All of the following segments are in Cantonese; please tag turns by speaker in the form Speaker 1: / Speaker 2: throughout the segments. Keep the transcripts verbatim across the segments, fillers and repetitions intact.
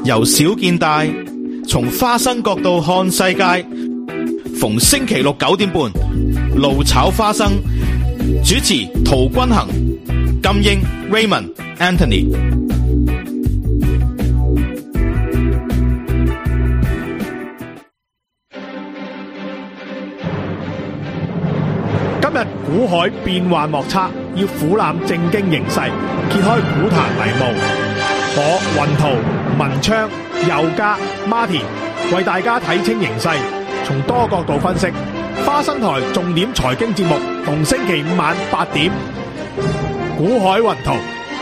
Speaker 1: 由小見大，從花生角度看世界。逢星期六九點半，怒炒花生。主持陶君行、金英、Raymond、Anthony。
Speaker 2: 今日股海變幻莫測，要俯瞰正經形勢，揭開股壇迷霧。我雲圖、文昌、佑嘉、Martin 為大家睇清形勢，從多角度分析。花生台重點財經節目，逢星期五晚八點，股海雲圖。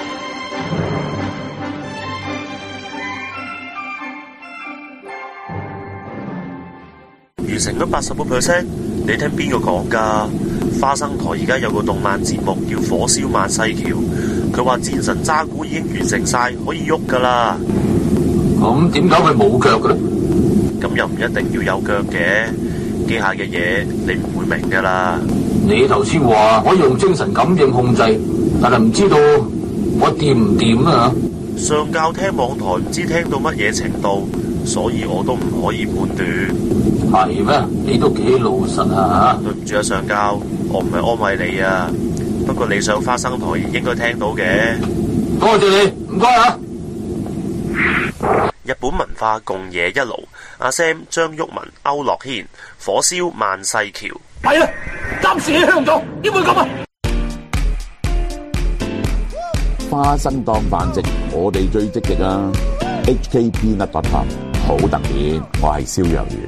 Speaker 3: 完成咗八十個 percent， 你聽邊個講㗎？花生台而家有個動漫節目叫《火燒萬世橋》，佢話戰神渣古已經完成晒，可以喐㗎啦。
Speaker 4: 咁點解佢冇腳嘅咧？
Speaker 3: 咁又唔一定要有腳嘅，機械嘅嘢你唔會明㗎啦。
Speaker 4: 你頭先話可以用精神感應控制，但係唔知道我掂唔掂啊？
Speaker 3: 上教聽網台唔知聽到乜嘢程度，所以我都唔可以判斷。
Speaker 4: 係咩？你都幾老實啊！
Speaker 3: 對唔住啊，上教，我唔係安慰你啊。不過你上花生台應該聽到嘅。
Speaker 4: 多謝你，唔該啊！
Speaker 3: 日本文化共冶一爐，阿 Sam、張旭文、區諾軒，火燒萬世橋。
Speaker 4: 係啊，暫時喺香港，點會咁啊？
Speaker 5: 花生當飯食，我哋最積極啊 ！H K P 甩品牌好特別，我係蕭若元。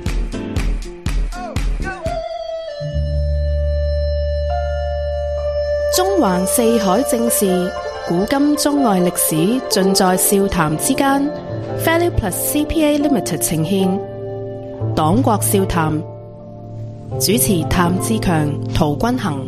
Speaker 6: 中環四海正事，古今中外歷史，盡在笑談之間。Value Plus C P A Limited 呈獻黨國笑談，主持譚志強、陶君行。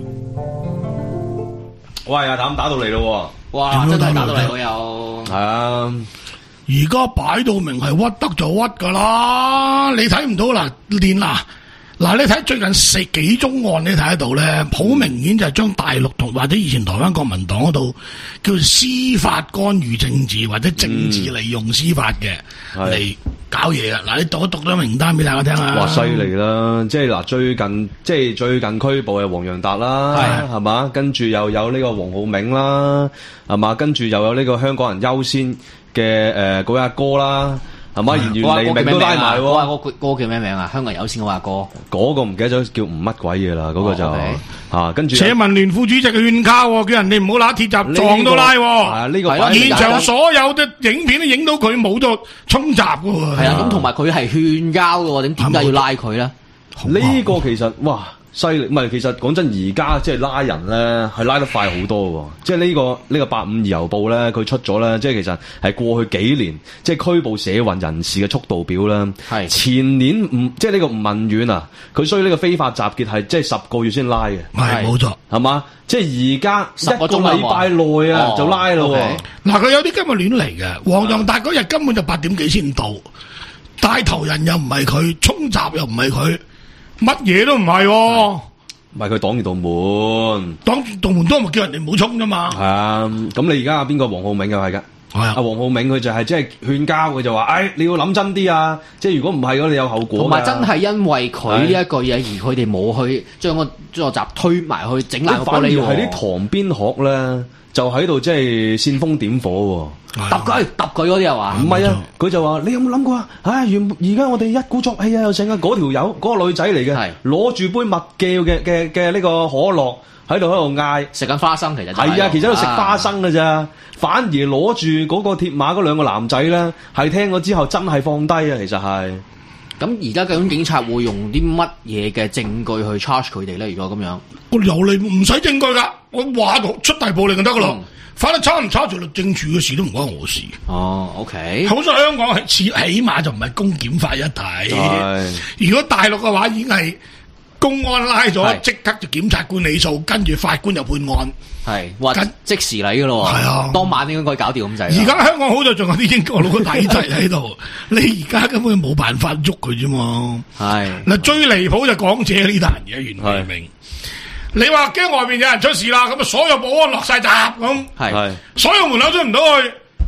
Speaker 7: 喂，阿譚打到嚟咯！
Speaker 8: 哇，真係打到嚟，我又
Speaker 7: 係啊！
Speaker 9: 而家擺到明係屈得就屈噶啦，你睇唔到啦，練啦。嗱，你睇最近四幾宗案，你睇得到咧，好明顯就係將大陸同或者以前台灣國民黨嗰度叫做司法干預政治或者政治利用司法嘅嚟、嗯、搞嘢啊！嗱，你讀一讀咗名單俾大家聽下。
Speaker 7: 哇，犀利啦！即係嗱，最近即係最近拘捕係黃洋達啦，係嘛？跟住又有呢個黃浩銘啦，係嘛？跟住又有呢個香港人優先嘅誒嗰位阿哥啦。係嘛？言語黎明都拉埋喎。
Speaker 8: 我話嗰個歌叫咩名啊？香港人有錢我話歌。嗰
Speaker 7: 個唔記得咗叫吳乜鬼嘢啦，嗰、嗰個就嚇、哦 okay 啊。跟住
Speaker 9: 社民聯副主席嘅勸交，叫人哋唔好揦鐵閘撞到拉。係啊，
Speaker 7: 呢個
Speaker 9: 現場所有嘅影片都影到佢冇咗衝閘嘅喎。
Speaker 8: 係啊，咁同埋佢係勸交嘅喎，點點解要拉佢咧？
Speaker 7: 呢個其實哇〜犀利，唔係其實講真，而家即係拉人咧，係拉得快好多喎。即係呢個呢個八五二郵報咧，佢出咗咧，即係其實係過去幾年即係拘捕社運人士嘅速度表啦。係前年吳即係呢個吳文遠啊，佢需要呢個非法集結係即係十個月先拉嘅。
Speaker 9: 係冇錯，
Speaker 7: 係嘛？即係而家一個禮拜內啊就拉咯。
Speaker 9: 嗱，佢有啲根本亂嚟嘅。黃洋達嗰日根本就八點幾先到，帶頭人又唔係佢，衝閘又唔係佢。乜嘢都唔係，
Speaker 7: 唔係佢擋住道門，
Speaker 9: 擋住道門都咪叫人哋唔好衝啫嘛。係
Speaker 7: 啊，咁你而家邊個黃浩銘又係噶？係啊，阿黃浩銘佢就係即係勸交，佢就話：，哎，你要諗真啲啊！即係如果唔係，咁你有後果。同埋
Speaker 8: 真係因為佢呢一句嘢，而佢哋冇去將個將個閘推埋去整爛個玻璃。
Speaker 7: 反而係啲塘邊鶴咧，就喺度即係煽風點火。
Speaker 8: 揼佢揼佢嗰啲係嘛？
Speaker 7: 唔係啊，佢就話：你有冇諗過啊？唉，原而家我哋一鼓作氣啊，又成啊！嗰條友嗰個女仔嚟嘅，攞住杯麥記嘅嘅嘅呢個可樂喺度喺度嗌，
Speaker 8: 食緊花生，其實
Speaker 7: 係啊，其實喺度食花生㗎咋。啊、反而攞住嗰個鐵馬嗰兩個男仔咧，係聽咗之後真係放低啊！其實係。
Speaker 8: 咁而家究竟警察會用啲乜嘢嘅證據去 charge 佢哋咧？如果咁樣，
Speaker 9: 我由嚟唔使證據噶，我話到出大暴力就得噶咯。嗯反正差唔差住律政處嘅事都唔關我事。
Speaker 8: 哦 ，OK。
Speaker 9: 好在香港係起起碼就唔係公檢法一體。如果大陸嘅話，已經係公安拉咗，即刻就檢察官起訴，跟住法官就判案。
Speaker 8: 係，哇！即時嚟噶咯。係啊，當晚應該搞掂咁滯。
Speaker 9: 而家香港好在仲有啲英國佬嘅體制喺度，你而家根本冇辦法喐佢啫嘛。係嗱，最離譜就港姐呢單嘢，袁偉明。你話驚外面有人出事啦，咁啊所有保安落晒閘咁，係所有門口出唔到去，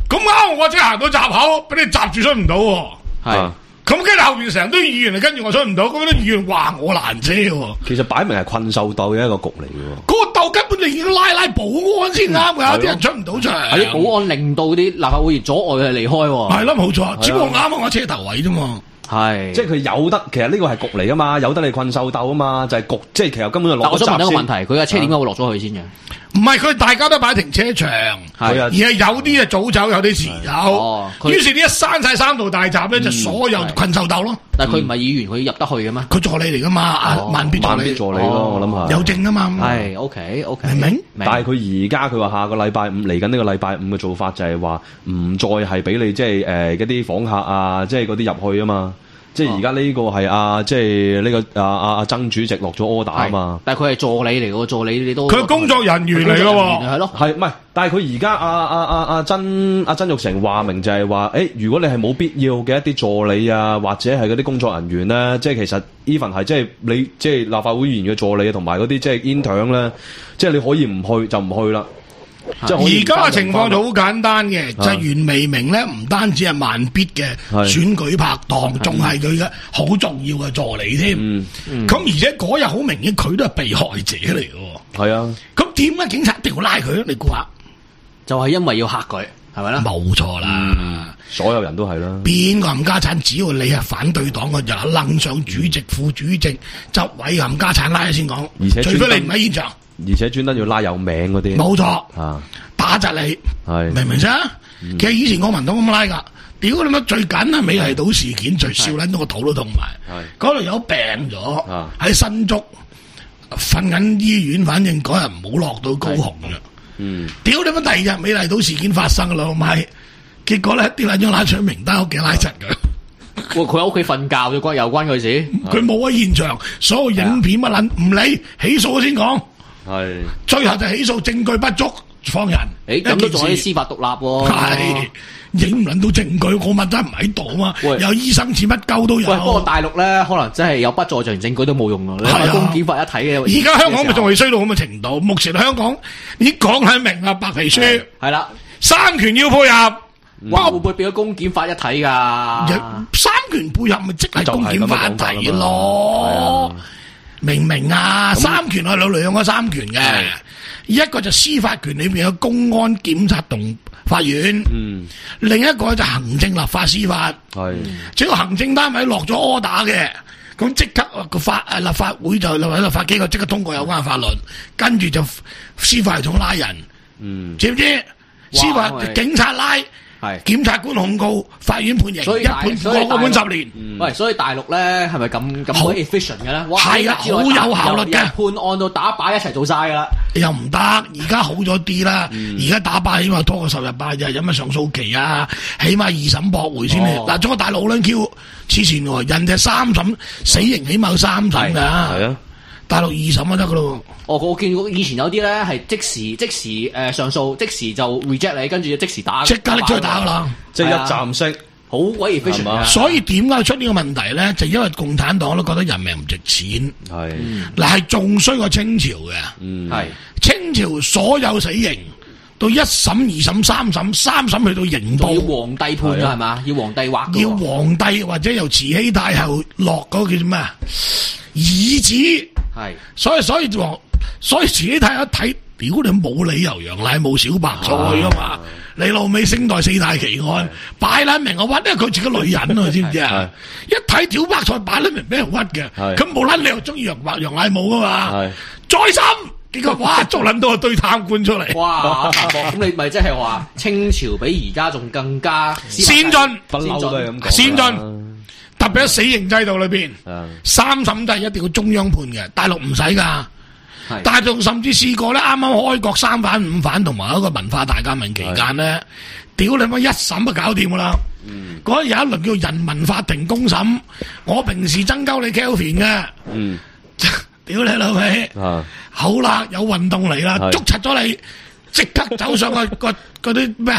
Speaker 9: 咁啱我即係行到閘口，俾你閘住出唔到喎。
Speaker 8: 係。
Speaker 9: 咁跟住後邊成堆議員嚟跟住我出唔到，咁啲議員話我攔車喎。
Speaker 7: 其實擺明係困獸鬥嘅一個局嚟嘅。
Speaker 9: 嗰個鬥根本你要拉拉保安先啱㗎，啲人出唔到場。
Speaker 8: 係啲保安令到啲立法會議員阻礙佢離開喎。
Speaker 9: 係咯，冇錯，只不過啱啱我車頭位啫嘛。
Speaker 8: 係，
Speaker 7: 即係佢有得，其實呢個係局嚟噶嘛，有得你困獸鬥啊嘛，就係、是、局，即係其實根本就攞。
Speaker 8: 但我想問一個問題，佢架車點解會落咗去先嘅？
Speaker 9: 唔係佢大家都擺停車場，而係有啲啊早走，有啲遲走。
Speaker 8: 哦，
Speaker 9: 於是呢一閂晒三道大閘咧，就所有困獸鬥咯。
Speaker 8: 但係佢唔係議員，佢入得去嘅咩？
Speaker 9: 佢助理嚟噶嘛，啊萬必助理。
Speaker 7: 助理咯，我諗下。
Speaker 9: 有證啊嘛。
Speaker 8: 係 OK OK，
Speaker 9: 明唔明？
Speaker 7: 但係佢而家佢話下個禮拜五嚟緊呢個禮拜五嘅做法就係話唔再係俾你即係誒一啲訪客啊，即係嗰啲入去啊嘛。即係而家呢個係啊，即係呢個啊啊啊曾主席落咗 order 啊嘛。
Speaker 8: 但係佢係助理嚟嘅喎，助理你都
Speaker 9: 佢係工作人員嚟嘅喎，
Speaker 8: 係咯，
Speaker 7: 係唔係？但係佢而家啊啊啊啊曾阿曾鈺成話明就係話，誒如果你係冇必要嘅一啲助理啊，或者係嗰啲工作人員咧，即係其實 even 係即係你即係立法會議員嘅助理同埋嗰啲即係 intern 咧，即係你可以唔去就唔去啦。
Speaker 9: 而家嘅情況就好簡單嘅，就係袁彌明咧，唔單止係萬必嘅選舉拍檔，仲係佢嘅好重要嘅助理添。咁、嗯嗯、而且嗰日好明顯，佢都係被害者嚟嘅。
Speaker 7: 係啊，
Speaker 9: 咁點解警察一定要拉佢咧？你估下？就係因為要嚇佢，係咪咧？冇錯啦、嗯，
Speaker 7: 所有人都係啦。邊
Speaker 9: 個冚家產，只要你係反對黨嘅，就楞上主席、副主席、執委冚家產拉先講。而且除非你唔喺現場。
Speaker 7: 而且專登要拉有名嗰啲，
Speaker 9: 冇錯
Speaker 7: 啊，
Speaker 9: 打窒你，
Speaker 7: 係明
Speaker 9: 唔明先？嗯、其實以前國民黨咁拉噶，屌你乜最緊係美麗島事件，最笑撚到個肚都痛埋，嗰度有病咗，喺新竹瞓緊醫院，反正嗰日唔好落到高雄嘅，嗯，屌你乜第二日美麗島事件發生啦，咪結果咧啲撚咗拉出名單，屋企拉窒佢。
Speaker 8: 佢喺屋企瞓覺就關有關佢事，
Speaker 9: 佢冇喺現場，所有影片乜撚唔理，起訴先講。係，最後就起訴證據不足放人。
Speaker 8: 誒，咁都仲有啲司法獨立喎。
Speaker 9: 係，影唔撚到證據，我問真唔喺度啊嘛。有醫生似乜鳩都有。
Speaker 8: 喂，不過大陸咧，可能真係有不在場證據都冇用咯。係啊，公檢法一睇嘅。
Speaker 9: 而家香港咪仲係衰到咁嘅程度？目前香港已經講係明啦，白皮書
Speaker 8: 係啦，
Speaker 9: 三權要配合。
Speaker 8: 哇，會唔會變咗公檢法一體噶？
Speaker 9: 三權配合咪即係公檢法一體咯。明唔明啊？三權係兩兩個三權嘅，一個就司法權裏面有公安、檢察同法院，嗯，另一個就行政、立法、司法，係，只要行政單位落咗 order 嘅，咁即刻個法誒立法會就立法立法機構即刻通過有關法律，跟住就司法系統拉人，嗯，知唔知？司法警察拉。係檢察官控告，法院判刑，一判過個判十年。
Speaker 8: 喂，所以大陸咧係咪咁咁好 efficient 嘅咧？
Speaker 9: 係啊，好有效率嘅。
Speaker 8: 判案到打靶一齊做晒噶啦。
Speaker 9: 又唔得，而家好咗啲啦。而家打靶起碼拖個十日八日，有乜上訴期啊？起碼二審駁回先嚟。嗱，中國大陸好撚 Q 黐線喎，人哋三審死刑，起碼有三審噶。係啊。大陸二審就得噶咯。
Speaker 8: 哦，我見過以前有啲咧係即時即時誒、呃、上訴，即時就 reject 你，跟住即時打，
Speaker 9: 即刻拎出去打噶啦，
Speaker 7: 即係一站式，
Speaker 8: 好鬼 efficient。
Speaker 9: 所以點解出呢個問題咧？就因為共產黨都覺得人命唔值錢。係嗱，係仲衰過清朝嘅。嗯，係清朝所有死刑到一審、二審、三審，三審去到刑部，
Speaker 8: 要皇帝判㗎係嘛？要皇帝畫。
Speaker 9: 要皇帝或者由慈禧太后落嗰個叫做咩啊？懿旨。係，所以所以就所以自己睇一睇，屌你冇理由楊乃武小白菜噶嘛？你老味星代四大奇案擺撚明我屈，因為佢自己女人啊，知唔知啊？一睇屌白菜擺撚明俾人屈嘅，咁冇撚你又中意楊楊乃武噶嘛？再審，結果哇捉撚到一堆貪官出嚟。
Speaker 8: 哇！咁你咪即係話清朝比而家仲更加
Speaker 9: 先進，
Speaker 7: 不嬲都係咁講。
Speaker 9: 先進。特別喺死刑制度裏邊，三審都係一定要中央判嘅，大陸唔使噶。大陸甚至試過咧，啱啱開國三反五反同埋一個文化大革命期間咧，屌你媽一審就搞掂噶啦。嗰日有一輪叫人民法庭公審，我平時增鳩你 Kelvin 嘅，嗯，屌你老味，好啦，有運動嚟啦，捉柒咗你，即刻走上去個嗰啲咩啊？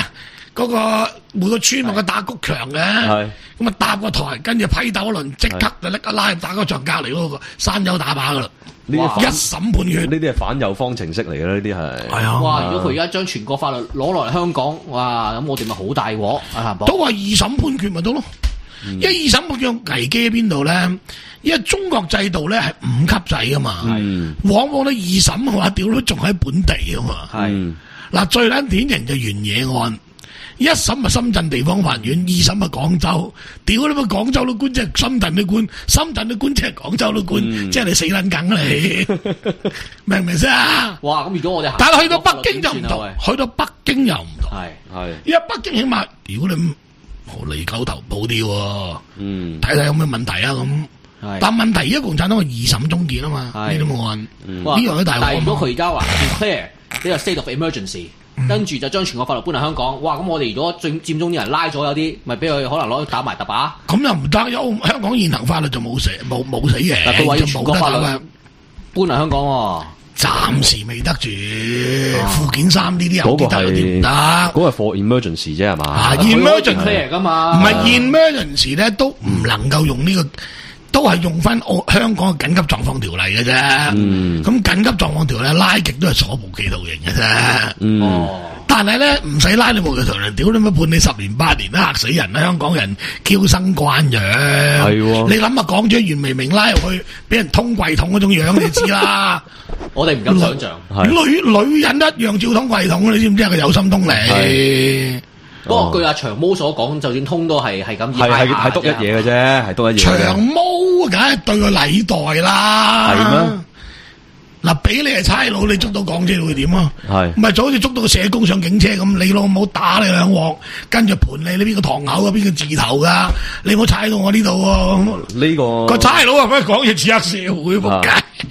Speaker 9: 嗰個每個村咪個打谷場嘅，
Speaker 7: 係
Speaker 9: 咁啊搭個台，跟住批鬥一輪，即刻就拎一拉打個場隔離嗰個山丘打靶噶啦。
Speaker 7: 呢啲
Speaker 9: 一審判決，
Speaker 7: 呢啲係反右方程式嚟嘅，呢啲係。
Speaker 9: 係啊！
Speaker 8: 哇！如果佢而家將全國法律攞落嚟香港，哇！咁我哋咪好大鑊啊！
Speaker 9: 都話二審判決咪得咯。
Speaker 8: 嗯、
Speaker 9: 因為二審判決危機喺邊度咧？因為中國制度咧係五級制噶嘛，
Speaker 7: 嗯、
Speaker 9: 往往咧二審嘅話，屌都仲喺本地噶嘛。
Speaker 7: 係
Speaker 9: 嗱，最撚典型就原野案。一審咪深圳地方法院，二審咪廣州。屌你咪廣州啲官即係深圳啲官，深圳啲官即係廣州啲官，
Speaker 7: 嗯、
Speaker 9: 即係你死撚梗你，明唔明先啊？
Speaker 8: 哇！咁如果我哋
Speaker 9: 但係去到北京就唔同，去到北京又唔同。
Speaker 8: 係
Speaker 9: 係，因為北京起碼屌你無厘狗頭補啲喎，
Speaker 7: 嗯，
Speaker 9: 睇睇有咩問題啊咁。但問題而家共產黨係二審終結啊嘛，呢啲案呢樣都大鑊。
Speaker 8: 但係如果佢而家話 declare 呢個 state of emergency。跟住就將全國法律搬嚟香港，哇！咁我哋如果佔佔中啲人拉咗有啲，咪俾佢可能攞打埋揼靶。
Speaker 9: 咁又唔得，有香港現行法律就冇死冇冇死嘅。
Speaker 8: 但佢話要全國法律搬嚟香港喎，
Speaker 9: 暫時未得住。附件三呢啲又記得有啲唔得。
Speaker 7: 嗰個係 for emergency 啫係嘛？
Speaker 9: 啊 emergency
Speaker 8: 㗎嘛？
Speaker 9: 唔係 emergency 咧，都唔能夠用呢個。都係用翻香港嘅緊急狀況條例嘅啫，咁、嗯、緊急狀況條例拉極都係坐無期徒刑嘅啫。
Speaker 7: 嗯
Speaker 9: 哦、但係咧唔使拉你無期徒刑，屌你乜判你十年八年都嚇死人啦！香港人嬌生慣養，
Speaker 7: 係
Speaker 9: 你諗下港姐袁彌明拉入去，俾人通櫃桶嗰種樣，你知啦。
Speaker 8: 我哋唔敢想象，
Speaker 9: 女女人一樣照通櫃桶，你知唔知係個有心通嚟？
Speaker 8: 不過據阿長毛所講，就算通都係係咁，
Speaker 7: 係係係篤一嘢嘅啫，係篤一嘢。
Speaker 9: 長毛梗係對個禮待啦，係咩？嗱，俾你係差佬，你捉到港姐會點啊？係咪就好似捉到個社工上警車咁？你老母打你兩鑊，跟住盤你，你邊個堂口啊？邊個字頭噶？你唔好踩到我呢度喎！
Speaker 7: 呢個
Speaker 9: 個差佬啊，乜講嘢似黑社會仆街？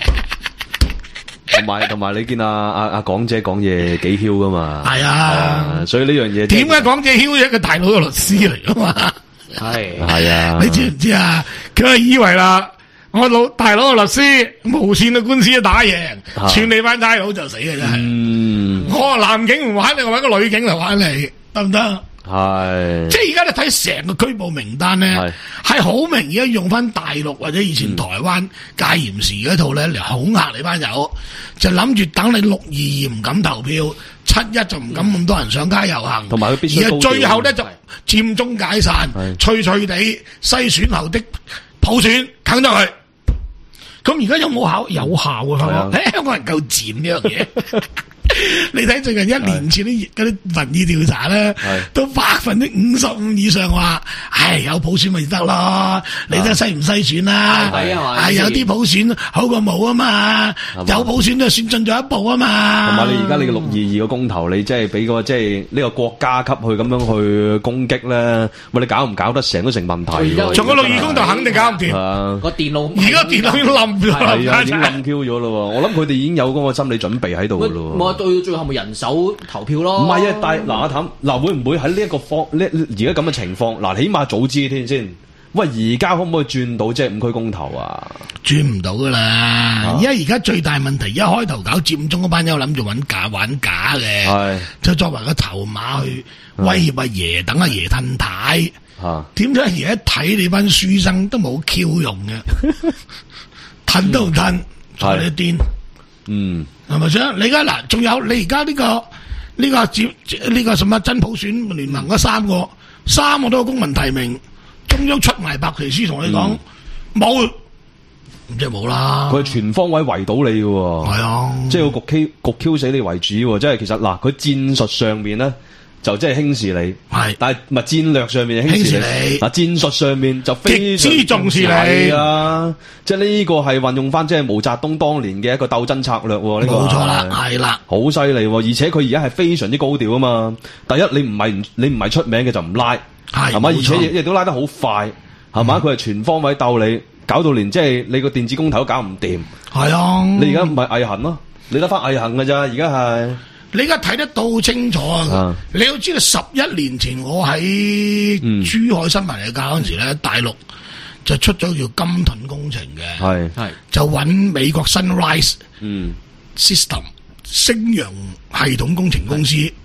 Speaker 7: 同埋同埋，你見阿阿阿港姐講嘢幾囂噶嘛？
Speaker 9: 係啊，
Speaker 7: 所以呢樣嘢
Speaker 9: 點解港姐囂？一個大佬嘅律師嚟噶嘛？
Speaker 8: 係
Speaker 7: 係啊，
Speaker 9: 你知唔知啊？佢係以為啦，我老大佬嘅律師無線嘅官司一打贏，串你班差佬就死嘅真係。嗯，我男警唔玩你，我揾個女警嚟玩你，得唔得？
Speaker 7: 係，
Speaker 9: 即係而家你睇成個拘捕名單咧，係好明顯用翻大陸或者以前台灣戒嚴時嗰套咧嚟恐嚇你班友，就諗住等你六二二唔敢投票，七一就唔敢咁多人上街遊行，
Speaker 7: 同埋佢必須
Speaker 9: 而係最後咧就佔中解散，脆脆地篩選後的普選啃咗佢。咁而家有冇效？有效啊！香港人夠賤呢樣嘢。你睇最近一年前啲嗰啲民意調查咧，都百分之五十五以上話，唉，有普選咪得咯，你睇篩唔篩選啦？係啊，有啲普選好過冇啊嘛，有普選都係算進咗一步啊嘛。
Speaker 7: 同埋你而家你個六二二個公投，你即係俾個即係呢個國家級去咁樣去攻擊咧，喂，你搞唔搞得成都成問題。
Speaker 9: 仲個六二公投肯定搞唔掂，
Speaker 8: 個電腦
Speaker 9: 而家電腦已經冧咗，
Speaker 7: 係啊，已經冧 Q 咗咯。我諗佢哋已經有嗰個心理準備喺度咯。
Speaker 8: 到最後咪人手投票咯？
Speaker 7: 唔係啊，但係嗱阿譚嗱會唔會喺呢一個方呢而家咁嘅情況嗱，起碼早知添先。喂，而家可唔可以轉到即係五區公投啊？
Speaker 9: 轉唔到噶啦，因為而家最大問題，一開頭搞佔中嗰班友諗住揾假玩假嘅，就作為個籌碼去威脅阿爺，等阿爺褪軚。點解阿爺一睇你班書生都冇 Q 用嘅，褪都唔褪，再你癲。
Speaker 7: 嗯，
Speaker 9: 係咪先？你而家嗱，仲有你而家呢個呢、這個接呢、這個什麼真普選聯盟嗰三個，三個都有公民提名，中央出埋白皮書同你講冇，咁、嗯、即係冇啦。
Speaker 7: 佢係全方位圍到你嘅，
Speaker 9: 係啊，
Speaker 7: 即係要焗 Q 焗 Q 死你為主，即係其實嗱，佢戰術上面咧。就即係輕視你，係，但係唔係戰略上面輕視你，嗱戰術上面就非常之重視你啊！即係呢個係運用翻即係毛澤東當年嘅一個鬥爭策略，呢個
Speaker 9: 冇錯啦，係啦，
Speaker 7: 好犀利，而且佢而家係非常之高調啊嘛！第一，你唔係你唔係出名嘅就唔拉，係嘛？而且亦都拉得好快，係嘛？佢係全方位鬥你，搞到連即係你個電子公投都搞唔掂，係啊！你而家唔係毅行咯，你得翻毅行㗎咋？而家係。
Speaker 9: 你而家睇得到好清楚啊！你要知道十一年前我喺珠海新聞嚟教嗰陣時咧，嗯、大陸就出咗叫金盾工程嘅，係係就揾美國 Sunrise 嗯 System 星陽系統工程公司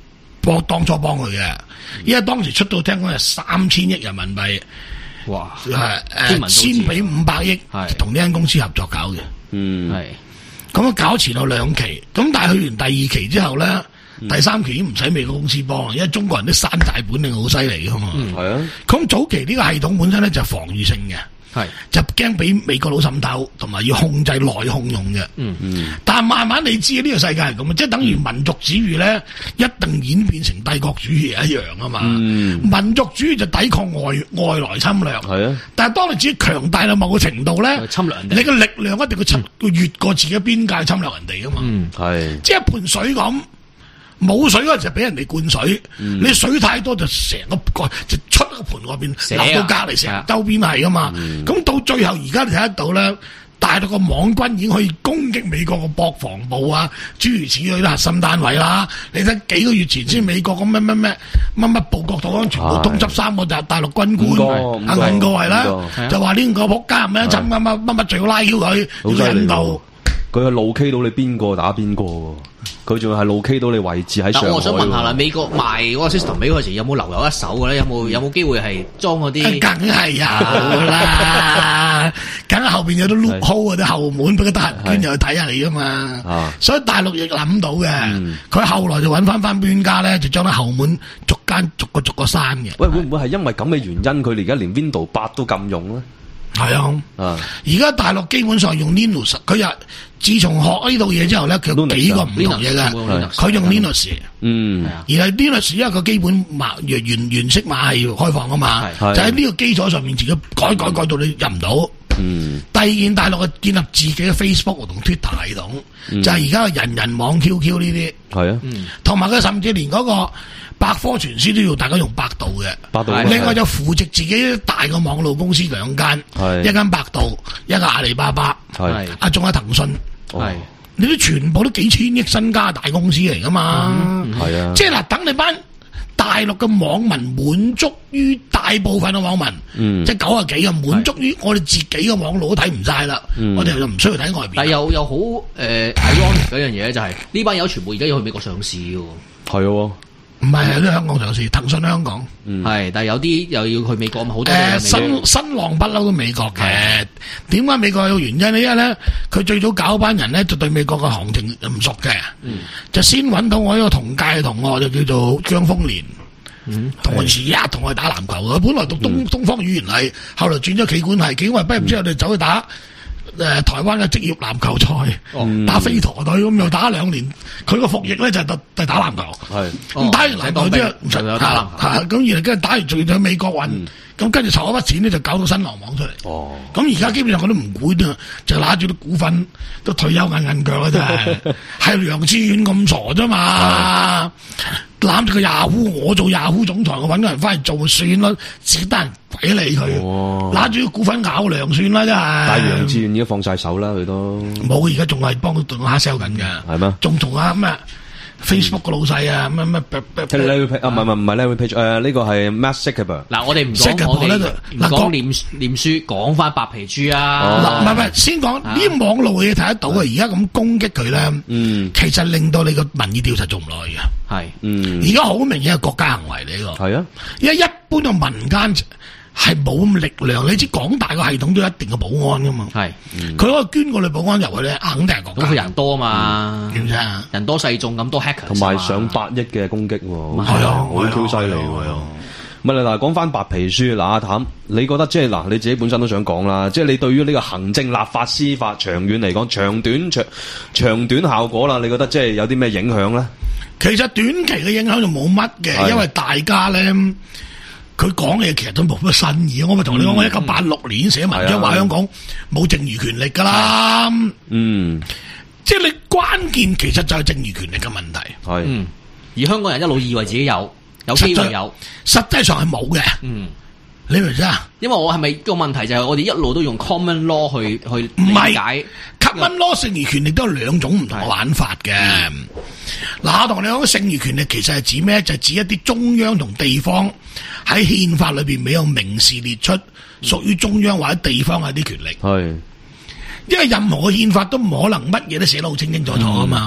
Speaker 9: 幫當初幫佢嘅，因為當時出到聽講係三千億人民幣，
Speaker 8: 哇！
Speaker 9: 係誒先俾五百億同呢間公司合作搞嘅，
Speaker 7: 嗯
Speaker 8: 係
Speaker 9: 咁啊搞前後兩期，咁但係去完第二期之後咧。第三期已經唔使美國公司幫，因為中國人啲山寨本領好犀利噶嘛。
Speaker 7: 嗯，係啊。
Speaker 9: 咁早期呢個系統本身咧就防禦性嘅，係就驚俾美國佬滲透，同埋要控制內控用嘅。嗯嗯。但係慢慢你知呢、呢個世界係咁啊，即係等於民族主義咧，一定演變成帝國主義一樣啊嘛。嗯。民族主義就抵抗外外來侵略。係啊。但係當你自己強大到某個程度咧，侵略人哋，你嘅力量一定要侵，要越過自己邊界侵略人哋噶嘛。嗯，係。即係一盆水咁。冇水嗰陣就俾人哋灌水，嗯、你水太多就成個個就出個盤外邊流到隔離成周邊係噶嘛，咁、嗯、到最後而家你睇得到咧，大陸個網軍已經可以攻擊美國個國防部啊，諸如此類啲核心單位啦。你睇幾個月前先美國咁咩咩咩乜乜部國土安全部通緝三個就係大陸軍官，啊五個係啦，就話呢個仆街咁樣乜乜乜乜最好拉咗佢，要引導。
Speaker 7: 佢係路 K 到你邊個打邊個喎？佢仲係路 K 到你位置喺上海。
Speaker 8: 但我想問下啦，美國賣嗰個 system 俾佢時有冇留有一手嘅咧？有冇有冇機會係裝嗰啲？
Speaker 9: 梗係有啦，梗係後邊有啲 loophole 嗰啲後門俾佢得閒捐入去睇下你噶嘛。啊、所以大陸亦諗到嘅，佢、嗯、後來就揾翻翻專家咧，就將啲後門逐間逐個逐個刪嘅。
Speaker 7: 喂，會唔會係因為咁嘅原因，佢哋而家連 Windows 八都禁用咧？
Speaker 9: 係啊，而家大陸基本上用 Linux， 佢又自從學呢套嘢之後咧，佢有幾個唔同嘢嘅，佢用 Linux， 嗯，而係 Linux 因為個基本碼原原原式碼係開放啊嘛，就喺呢個基礎上面自己改改改到你入唔到。嗯，第二件大陸係建立自己嘅 Facebook 同 Twitter 系統，嗯、就係而家嘅人人網 Q Q 呢啲，係啊，同埋佢甚至連嗰個百科全書都要大家用百度嘅，百度另外就扶植自己大嘅網絡公司兩間，一間百度，一個阿里巴巴，係啊，仲有騰訊，係你啲全部都幾千億身家大公司嚟噶嘛，係、嗯、啊，即係嗱，等你班大陸嘅網民滿足於大部分嘅網民，嗯、即係九啊幾嘅滿足於我哋自己嘅網絡都睇唔晒啦，嗯、我哋就唔需要睇外邊。
Speaker 8: 但係又又好誒 ironic 嗰樣嘢就係呢班友全部而家要去美國上市嘅，係
Speaker 7: 喎。
Speaker 9: 唔係喺香港上市，騰訊香港，係、
Speaker 8: 嗯，但係有啲又要去美國，好多
Speaker 9: 誒新新浪不嬲都美國嘅。點解美國有原因呢？因為咧，佢最早搞班人咧就對美國嘅行情唔熟嘅，嗯、就先揾到我一個同屆嘅同學，就叫做張豐年，同我日日同我打籃球。佢本來讀東、嗯、東方語言系，後來轉咗企管系，企管系畢業之後，我哋走去打。誒、呃，台灣嘅職業籃球賽，嗯、打飛陀隊咁又打兩年，佢個服役咧就係、是、打籃球，係咁、哦、打完籃球之後唔使打籃，係咁然後跟住打完仲要去美國運，咁跟住籌一筆錢咧就搞到新浪網出嚟，哦，咁而家基本上佢都唔管啊，就拿住啲股份都退休硬硬腳啦，真係係梁志遠咁傻啫嘛。攬住個 Yahoo， 我做 Yahoo 總裁，我搵個人翻嚟做算啦，自己得人鬼理佢，攞住個股份咬糧算啦，真係。
Speaker 7: 但係楊志遠已經放晒手啦，佢都
Speaker 9: 冇，而家仲係幫佢對我 hard sell 緊嘅，係咩？仲同啊咩 Facebook 個老細啊，咩咩
Speaker 7: 啊，唔係唔係唔係 Larry Page， 誒呢個係 Mark Zuckerberg。
Speaker 8: 嗱，我哋唔講我哋唔講念念書，講翻白皮書啊。
Speaker 9: 嗱，唔係唔係，先講呢啲網絡嘅嘢睇得到啊，而家咁攻擊佢咧，嗯，其實令到你個民意調查做唔落去嘅。係，嗯，而家好明顯係國家行為嚟呢個，係啊，因為一般嘅民間係冇咁力量，你知廣大個系統都有一定嘅保安噶嘛，係，佢可以捐個女保安入去咧，肯定係國家。
Speaker 8: 咁佢人多啊嘛，點啫？人多勢眾咁多 hacker，
Speaker 7: 同埋上百億嘅攻擊，係啊，好 Q 犀利喎。唔係嗱，講翻白皮書嗱，阿譚，你覺得即係嗱，你自己本身都想講啦，即係你對於呢個行政、立法、司法長遠嚟講，長短長長短效果啦，你覺得即係有啲咩影響咧？
Speaker 9: 其實短期嘅影響就冇乜嘅，因為大家咧，佢講嘅其實都冇乜新意。我咪同你講，我一九八六年寫文章話香港冇剩餘權力噶啦，嗯，即係你關鍵其實就係剩餘權力嘅問題，係，
Speaker 8: 嗯，而香港人一路以為自己有。有機會有，
Speaker 9: 實際上係冇嘅。嗯，你明唔明啊？
Speaker 8: 因為我係咪個問題就係我哋一路都用 common law 去去理解
Speaker 9: common law 剩餘權力都有兩種唔同嘅玩法嘅。嗱，我同你講，剩餘權力其實係指咩？就係指一啲中央同地方喺憲法裏邊未有明示列出屬於中央或者地方嘅啲權力。係，因為任何嘅憲法都唔可能乜嘢都寫得好清清楚楚啊嘛。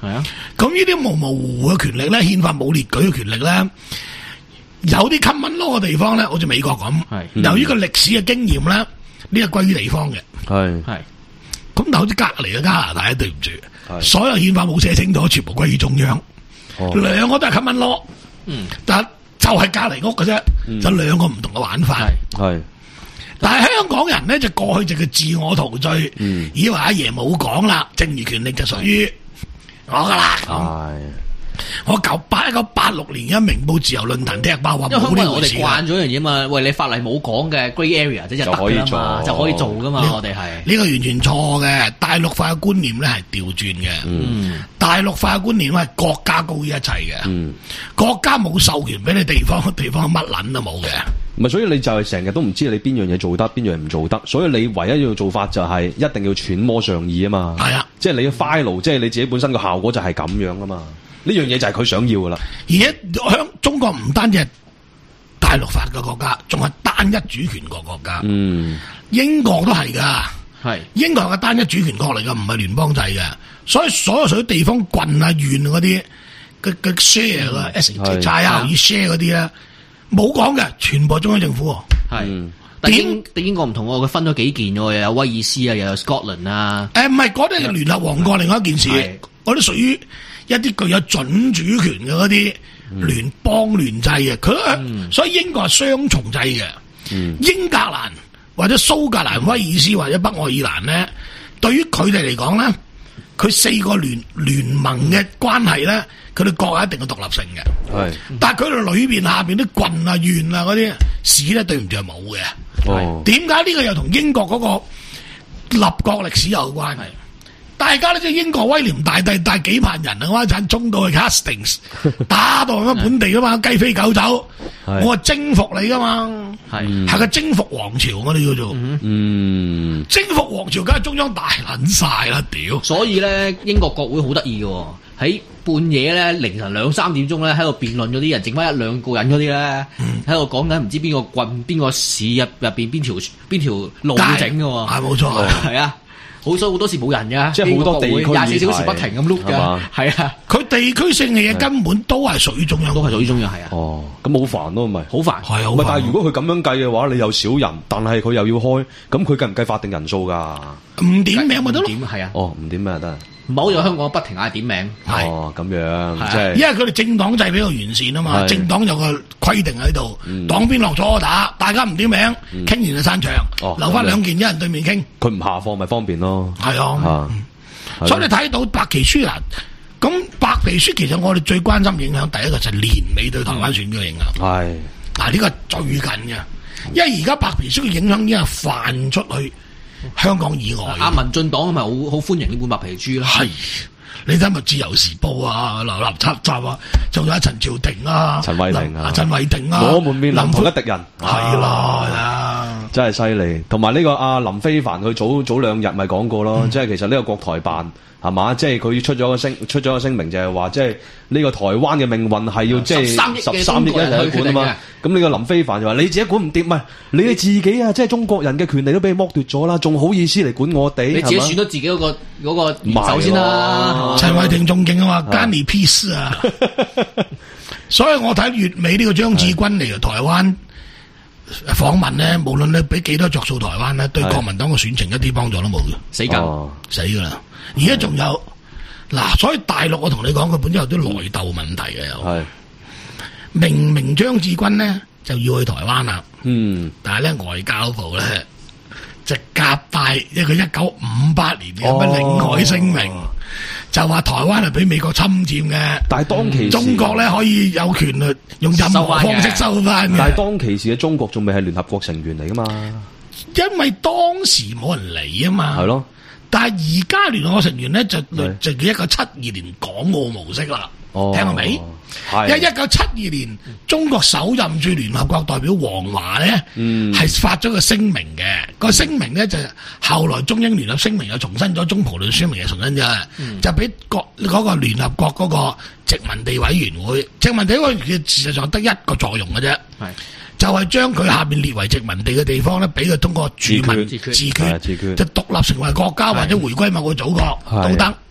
Speaker 8: 係啊，
Speaker 9: 咁呢啲模模糊糊嘅權力咧，憲法冇列舉嘅權力咧，有啲 common law 嘅地方咧，好似美國咁，
Speaker 8: 係
Speaker 9: 由於個歷史嘅經驗咧，呢個歸於地方嘅。
Speaker 7: 係
Speaker 8: 係
Speaker 9: 咁但好似隔離嘅加拿大，對唔住，
Speaker 7: 係
Speaker 9: 所有憲法冇寫清楚，全部歸於中央。
Speaker 7: 哦
Speaker 9: 兩個都係 common law，
Speaker 8: 嗯，
Speaker 9: 但就係隔離屋嘅啫，就兩個唔同嘅玩法。
Speaker 8: 係
Speaker 7: 係
Speaker 9: 但係香港人咧就過去就叫自我陶醉，
Speaker 7: 嗯
Speaker 9: 以為阿爺冇講啦，剩餘權力就屬於我噶啦。
Speaker 7: 係
Speaker 9: 我九八一九八六年嘅《明報自由論壇》踢爆話
Speaker 8: 因為香港人我哋
Speaker 9: 冇呢回事啊
Speaker 8: 慣咗一樣嘢嘛，喂你法例冇講嘅 grey area 即係得
Speaker 7: 就可以
Speaker 8: 㗎嘛，
Speaker 7: 做
Speaker 8: 就可以做噶嘛，
Speaker 9: 呢
Speaker 8: 我哋係
Speaker 9: 呢個完全錯嘅，大陸化嘅觀念咧係調轉嘅。
Speaker 8: 嗯
Speaker 9: 大陸化嘅觀念係國家高於一切嘅，
Speaker 7: 嗯，
Speaker 9: 國家冇授權俾你地方，地方乜撚都冇嘅。
Speaker 7: 唔係，所以你就係成日都唔知你邊樣嘢做得，邊樣唔做得，所以你唯一要做法就係一定要揣摩上意啊嘛。
Speaker 9: 係啊，
Speaker 7: 即係你嘅 file，即係你自己本身個效果就係咁樣啊嘛。呢樣嘢就係佢想要噶啦。
Speaker 9: 而家香中國唔單止係大陸化嘅國家，仲係單一主權國國家。
Speaker 7: 嗯，
Speaker 9: 英國都係㗎。
Speaker 8: 係
Speaker 9: 英國係個單一主權國嚟㗎，唔係聯邦制嘅，所以所有屬於地方郡啊、縣嗰啲嘅嘅 share 啦、S
Speaker 7: 係
Speaker 9: 債啊、以 share 嗰啲咧，冇講嘅，全部係中央政府喎。
Speaker 8: 係
Speaker 7: 嗯，
Speaker 8: 但英英國唔同喎，佢分咗幾件喎，又有威爾斯啊，又有 Scotland 啊，
Speaker 9: 誒唔係嗰啲係聯合王國，另外一件事
Speaker 8: 係，
Speaker 9: 嗰啲屬於一啲具有準主權嘅嗰啲聯邦聯制嘅，佢、
Speaker 8: 嗯
Speaker 9: 所以英國係雙重制嘅。
Speaker 7: 嗯
Speaker 9: 英格蘭或者蘇格蘭、威爾斯或者北愛爾蘭咧，對於佢哋嚟講咧，佢四個聯聯盟嘅關係咧，佢哋各有一定嘅獨立性嘅。
Speaker 7: 係
Speaker 9: 但係佢哋裏邊下邊啲郡啊、縣啊嗰啲市咧，對唔住係冇嘅。
Speaker 7: 哦，
Speaker 9: 點解呢個又同英國嗰個立國歷史有關係？大家都知英國威廉大帝帶幾萬人啊，嗰陣衝到去 Hastings 打到咁本地噶嘛，雞飛狗走，
Speaker 7: 係
Speaker 9: 我係征服你噶嘛，
Speaker 8: 係
Speaker 9: 係個征服王朝我哋叫做。
Speaker 7: 嗯，
Speaker 9: 征服王朝梗係中央大撚晒啦，屌！
Speaker 8: 所以咧英國國會好得意嘅喎，喺半夜咧凌晨兩三點鐘咧喺度辯論嗰啲人，剩翻一兩個人嗰啲咧，喺度講緊唔知邊個郡邊個市入入邊邊條邊條路要整嘅喎，
Speaker 9: 係冇錯，
Speaker 8: 係啊。好所以好多時冇人㗎，
Speaker 7: 即係好多地區
Speaker 8: 廿四小時不停咁碌㗎
Speaker 7: 係嘛，
Speaker 8: 係啊，
Speaker 9: 佢地區性嘅嘢根本都係屬於中央，
Speaker 8: 都係屬於中央係啊，
Speaker 7: 哦，咁好煩咯，咪
Speaker 8: 好煩。
Speaker 9: 係啊，
Speaker 7: 唔係，但係如果佢咁樣計嘅話，你又少人，但係佢又要開，咁佢計唔計法定人數㗎？
Speaker 9: 唔點名咪得咯，
Speaker 8: 點係啊？
Speaker 7: 哦，唔點咩就得？
Speaker 8: 唔係好似香港不停嗌點名，
Speaker 9: 係
Speaker 7: 哦，咁樣
Speaker 8: 係
Speaker 7: 即係
Speaker 9: 因為佢哋政黨制比較完善啊嘛，
Speaker 7: 係
Speaker 9: 政黨有個規定喺度，黨邊落咗柯打，大家唔點名，傾完就散場
Speaker 7: 哦，
Speaker 9: 留翻兩件一人對面傾，
Speaker 7: 佢唔下課咪方便咯。
Speaker 9: 係啊。
Speaker 7: 啊，係
Speaker 9: 所以你睇到白皮書啊，咁白皮書其實我哋最關心影響，第一個就係年尾對台灣選舉嘅影響。
Speaker 7: 係
Speaker 9: 嗱，呢個係最近嘅，因為而家白皮書嘅影響已經係泛出去香港以外嘅。
Speaker 8: 阿民進黨咪好好歡迎呢本白皮書啦。
Speaker 9: 係，你睇咪《自由時報》啊、《流流插插》啊，仲有陳兆廷啊、
Speaker 7: 陳偉霆啊
Speaker 9: 林陳偉霆啊，
Speaker 7: 我們面臨
Speaker 9: 林
Speaker 7: 同一敵人，
Speaker 9: 係啦
Speaker 7: 啊
Speaker 9: 係啦，
Speaker 7: 真係犀利。同埋呢個阿林非凡，佢早早兩日咪講過咯，即係其實呢個國台辦係嘛，即係佢出咗個聲出咗個聲明，就係話即係呢個台灣嘅命運係要即係
Speaker 8: 十三億嘅
Speaker 7: 十三億一齊去管啊嘛。咁呢個林非凡就話：你自己管唔掂，唔係你哋自己啊，即係中國人嘅權利都俾你剝奪咗啦，仲好意思嚟管我哋？
Speaker 8: 你自己
Speaker 7: 係嘛
Speaker 8: 選咗自己嗰個嗰個元首先啦，係嘛
Speaker 9: 陳偉霆仲勁啊嘛，關你屁事啊！所以我睇月尾呢個張志軍嚟台灣訪問咧，無論你俾幾多着數台灣咧，對國民黨嘅選情一啲幫助都冇嘅，
Speaker 8: 死梗。
Speaker 7: 哦
Speaker 9: 死噶啦！而家仲有嗱，所以大陸我同你講，佢本身有啲內鬥問題嘅有。
Speaker 7: 係
Speaker 9: 明明張志軍咧就要去台灣啦，
Speaker 7: 嗯
Speaker 9: 但係咧外交部咧就夾帶一個一九五八年嘅乜領海聲明，
Speaker 7: 哦
Speaker 9: 就話台灣係俾美國侵佔嘅，
Speaker 7: 但係當其時
Speaker 9: 中國咧可以有權律用任何方式收翻
Speaker 7: 但係
Speaker 9: 嘅，
Speaker 7: 當其時嘅中國仲未係聯合國成員嚟噶嘛？
Speaker 9: 因為當時冇人理啊嘛。
Speaker 7: 係咯，
Speaker 9: 但係而家聯合國成員咧就
Speaker 7: 係
Speaker 9: 就叫一九七二年港澳模式啦，
Speaker 7: 哦
Speaker 9: 聽過未？因為
Speaker 7: 係
Speaker 9: 一九七二年中國首任駐聯合國代表黃華咧，係、
Speaker 7: 嗯
Speaker 9: 發咗個聲明嘅。個聲明咧就後來中英聯合聲明又重申咗，中葡論聲明又重申咗，
Speaker 7: 嗯
Speaker 9: 就俾國嗰個聯合國嗰個殖民地委員會，殖民地委員會事實上得一個作用嘅啫，
Speaker 8: 係
Speaker 9: 就係將佢下邊列為殖民地嘅地方咧，俾佢通過駐民
Speaker 7: 自決
Speaker 9: 自
Speaker 7: 係自決
Speaker 9: 就獨立成為國家或者回歸某個祖國
Speaker 7: 係
Speaker 9: 都得。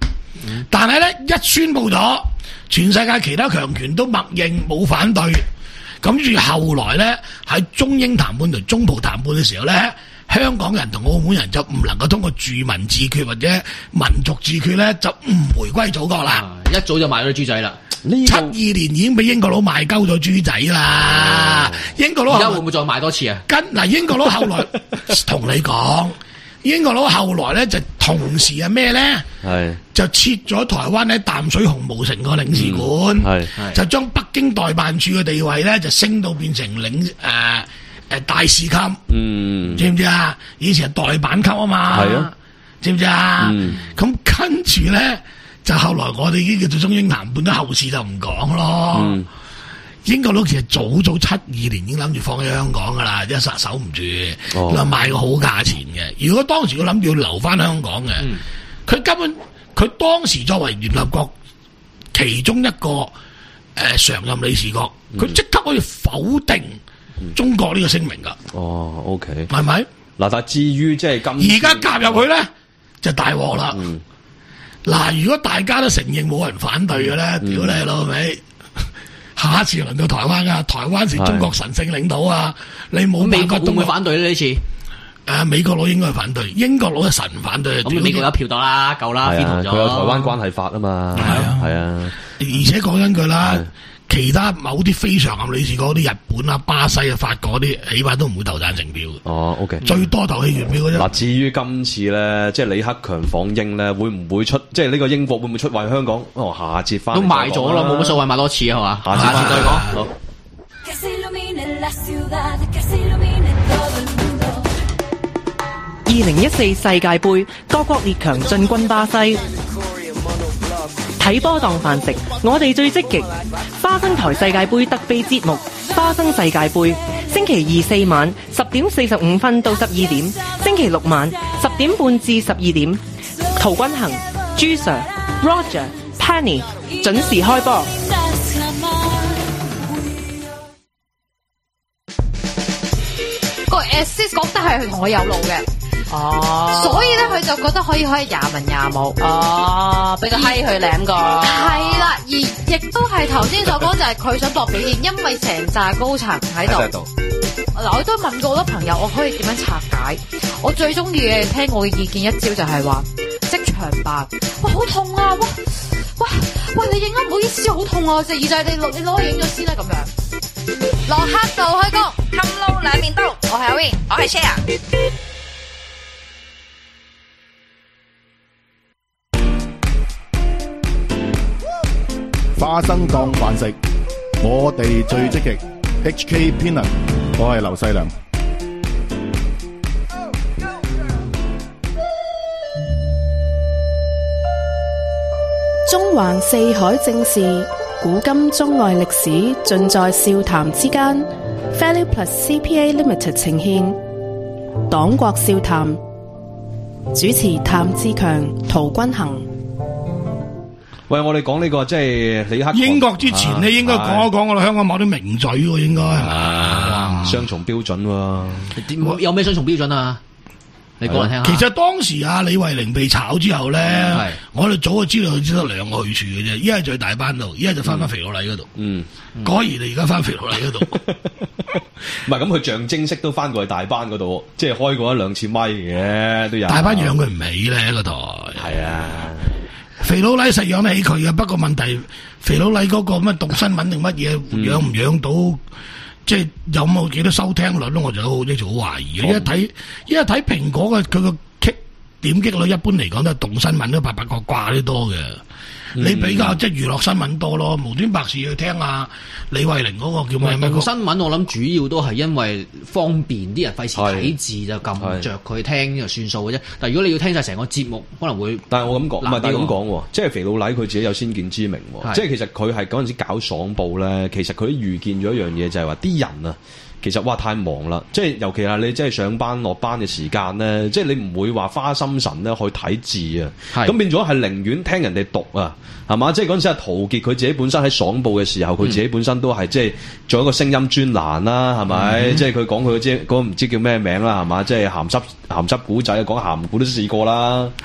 Speaker 9: 嗯、但係咧一宣布咗，全世界其他強權都默認冇反對，咁住後來咧喺中英談判同中葡談判嘅時候咧，香港人同澳門人就唔能夠通過住民自決或者民族自決咧，就唔回歸祖國啦、
Speaker 8: 啊。一早就賣咗豬仔啦。
Speaker 9: 七二年已經俾英國佬賣鳩咗豬仔啦。哦、英國佬而家會
Speaker 8: 唔會再賣多次啊？
Speaker 9: 跟嗱，英國佬後來同你講，英國佬後來咧就同時係咩咧？係就撤咗台灣喺淡水紅毛城個領事館，係、嗯、就將北京代辦處嘅地位咧就升到變成領誒。呃誒，大使級，嗯，知唔知啊？以前係代辦級啊嘛，係啊，知唔知啊？咁、嗯、跟住咧，就後來我哋已經叫做中英談判，啲後事就唔講咯。嗯、英國佬其實早早七二年已經諗住放喺香港噶啦，一殺守唔住，哦、賣個好價錢嘅。如果當時佢諗住要留翻香港嘅，佢、嗯、根本佢當時作為聯合國其中一個誒、呃、常任理事國，佢即刻可以否定。中國呢個聲明噶
Speaker 7: 哦 ，OK，
Speaker 9: 係咪？嗱，
Speaker 7: 但至於即係今
Speaker 9: 而家夾入去咧，就大鑊啦。嗱、嗯，如果大家都承認冇人反對嘅咧，屌你老味，下一次輪到台灣啊！台灣是中國神聖領土啊！你冇
Speaker 8: 美國會唔會反對呢？呢次誒、
Speaker 9: 呃，美國佬應該係反對，英國佬係神反對。
Speaker 8: 咁美國有票到啦，夠啦，偏咗。
Speaker 7: 佢有台灣關係法啊嘛，係啊，係啊。
Speaker 9: 而且講緊句啦。其他某啲非常任理事國啲日本啊、巴西啊、法國啲，起碼都唔會投贊成票。
Speaker 7: 哦 ，OK，
Speaker 9: 最多投棄權票嘅啫。
Speaker 7: 嗱，至於今次咧，即係李克強訪英咧，會唔會出？即係呢個英國會唔會出賣香港？哦，下節翻
Speaker 8: 都賣咗啦，冇乜所謂，賣多次係嘛？下次再講。好。
Speaker 10: 二零一四世界盃，各國列強進軍巴西。睇波當飯食，我哋最積極。花生台世界盃特備節目《花生世界盃》，星期二四晚十點四十五分到十二點，星期六晚十點半至十二點。陶君行、朱 Sir、Roger、Penny 準時開波。
Speaker 11: 個 assist 覺得係我有路嘅。哦，所以咧佢就覺得可以可以廿文廿武，
Speaker 10: 哦，俾個閪佢舐個，
Speaker 11: 係啦，而亦都係頭先所講就係佢想搏表現，因為成扎高層喺度。嗱，我都問過好多朋友，我可以點樣拆解？我最中意嘅聽我嘅意見一招就係話，即場白，哇好痛啊，哇哇喂你影啊，唔好意思，好痛啊，隻耳仔你攞你攞去影咗先啦咁樣。落黑道開工，冚撈兩面刀，我係阿 Win， 我係 Share。
Speaker 12: 花生當飯食，我哋最積極。H K Peanut， 我係劉細良。
Speaker 6: 中環四海正事，古今中外歷史，盡在笑談之間。Value Plus C P A Limited 呈獻《黨國笑談》，主持譚志強、陶君行。
Speaker 7: 喂，我哋講呢個即係李克強
Speaker 9: 英國之前咧，應該講一講我哋香港某啲名嘴喎，應該係
Speaker 7: 雙重標準喎。
Speaker 8: 有咩雙重標準啊？你講嚟聽下。
Speaker 9: 其實當時啊，李慧玲被炒之後咧，我哋早就知道佢只得兩個去處嘅啫，一係就去大班度，一係就翻翻肥佬黎嗰度。嗯，果然你而家翻肥佬黎嗰度。
Speaker 7: 唔係咁，佢象徵式都翻過去大班嗰度，即係開過一兩次咪嘅都有。
Speaker 9: 大班養佢唔起咧，個台。
Speaker 7: 係啊。
Speaker 9: 肥佬黎實養得起佢嘅，不過問題肥佬黎嗰個咩讀新聞定乜嘢養唔養到，嗯、即係有冇幾多收聽率咯？我就好一直好懷疑嘅。一睇一睇蘋果嘅佢個點擊率，一般嚟講都係讀新聞都八八卦卦啲多嘅。嗯、你比較即係娛樂新聞多咯，無端白事去聽下李慧玲嗰個叫咩咩？
Speaker 8: 新聞我諗主要都係因為方便啲人費事睇字就撳着佢聽就算數嘅啫。但係如果你要聽晒成個節目，可能會
Speaker 7: 但係我咁講，唔係但係咁講喎，即係肥佬黎佢自己有先見之明喎。即係其實佢係嗰陣時搞爽報咧，其實佢都預見咗一樣嘢，就係話啲人啊。其實哇太忙啦，即係尤其係你即係上班落班嘅時間咧，即係你唔會話花心神咧去睇字啊，咁變咗係寧願聽人哋讀啊，係嘛？即係嗰陣時係陶傑佢自己本身喺爽報嘅時候，佢、嗯、自己本身都係即係做一個聲音專欄啦，係咪？嗯、即係佢講佢即嗰個唔知叫咩名啦，係嘛？即係鹹濕鹹濕古仔，講鹹古都試過啦，係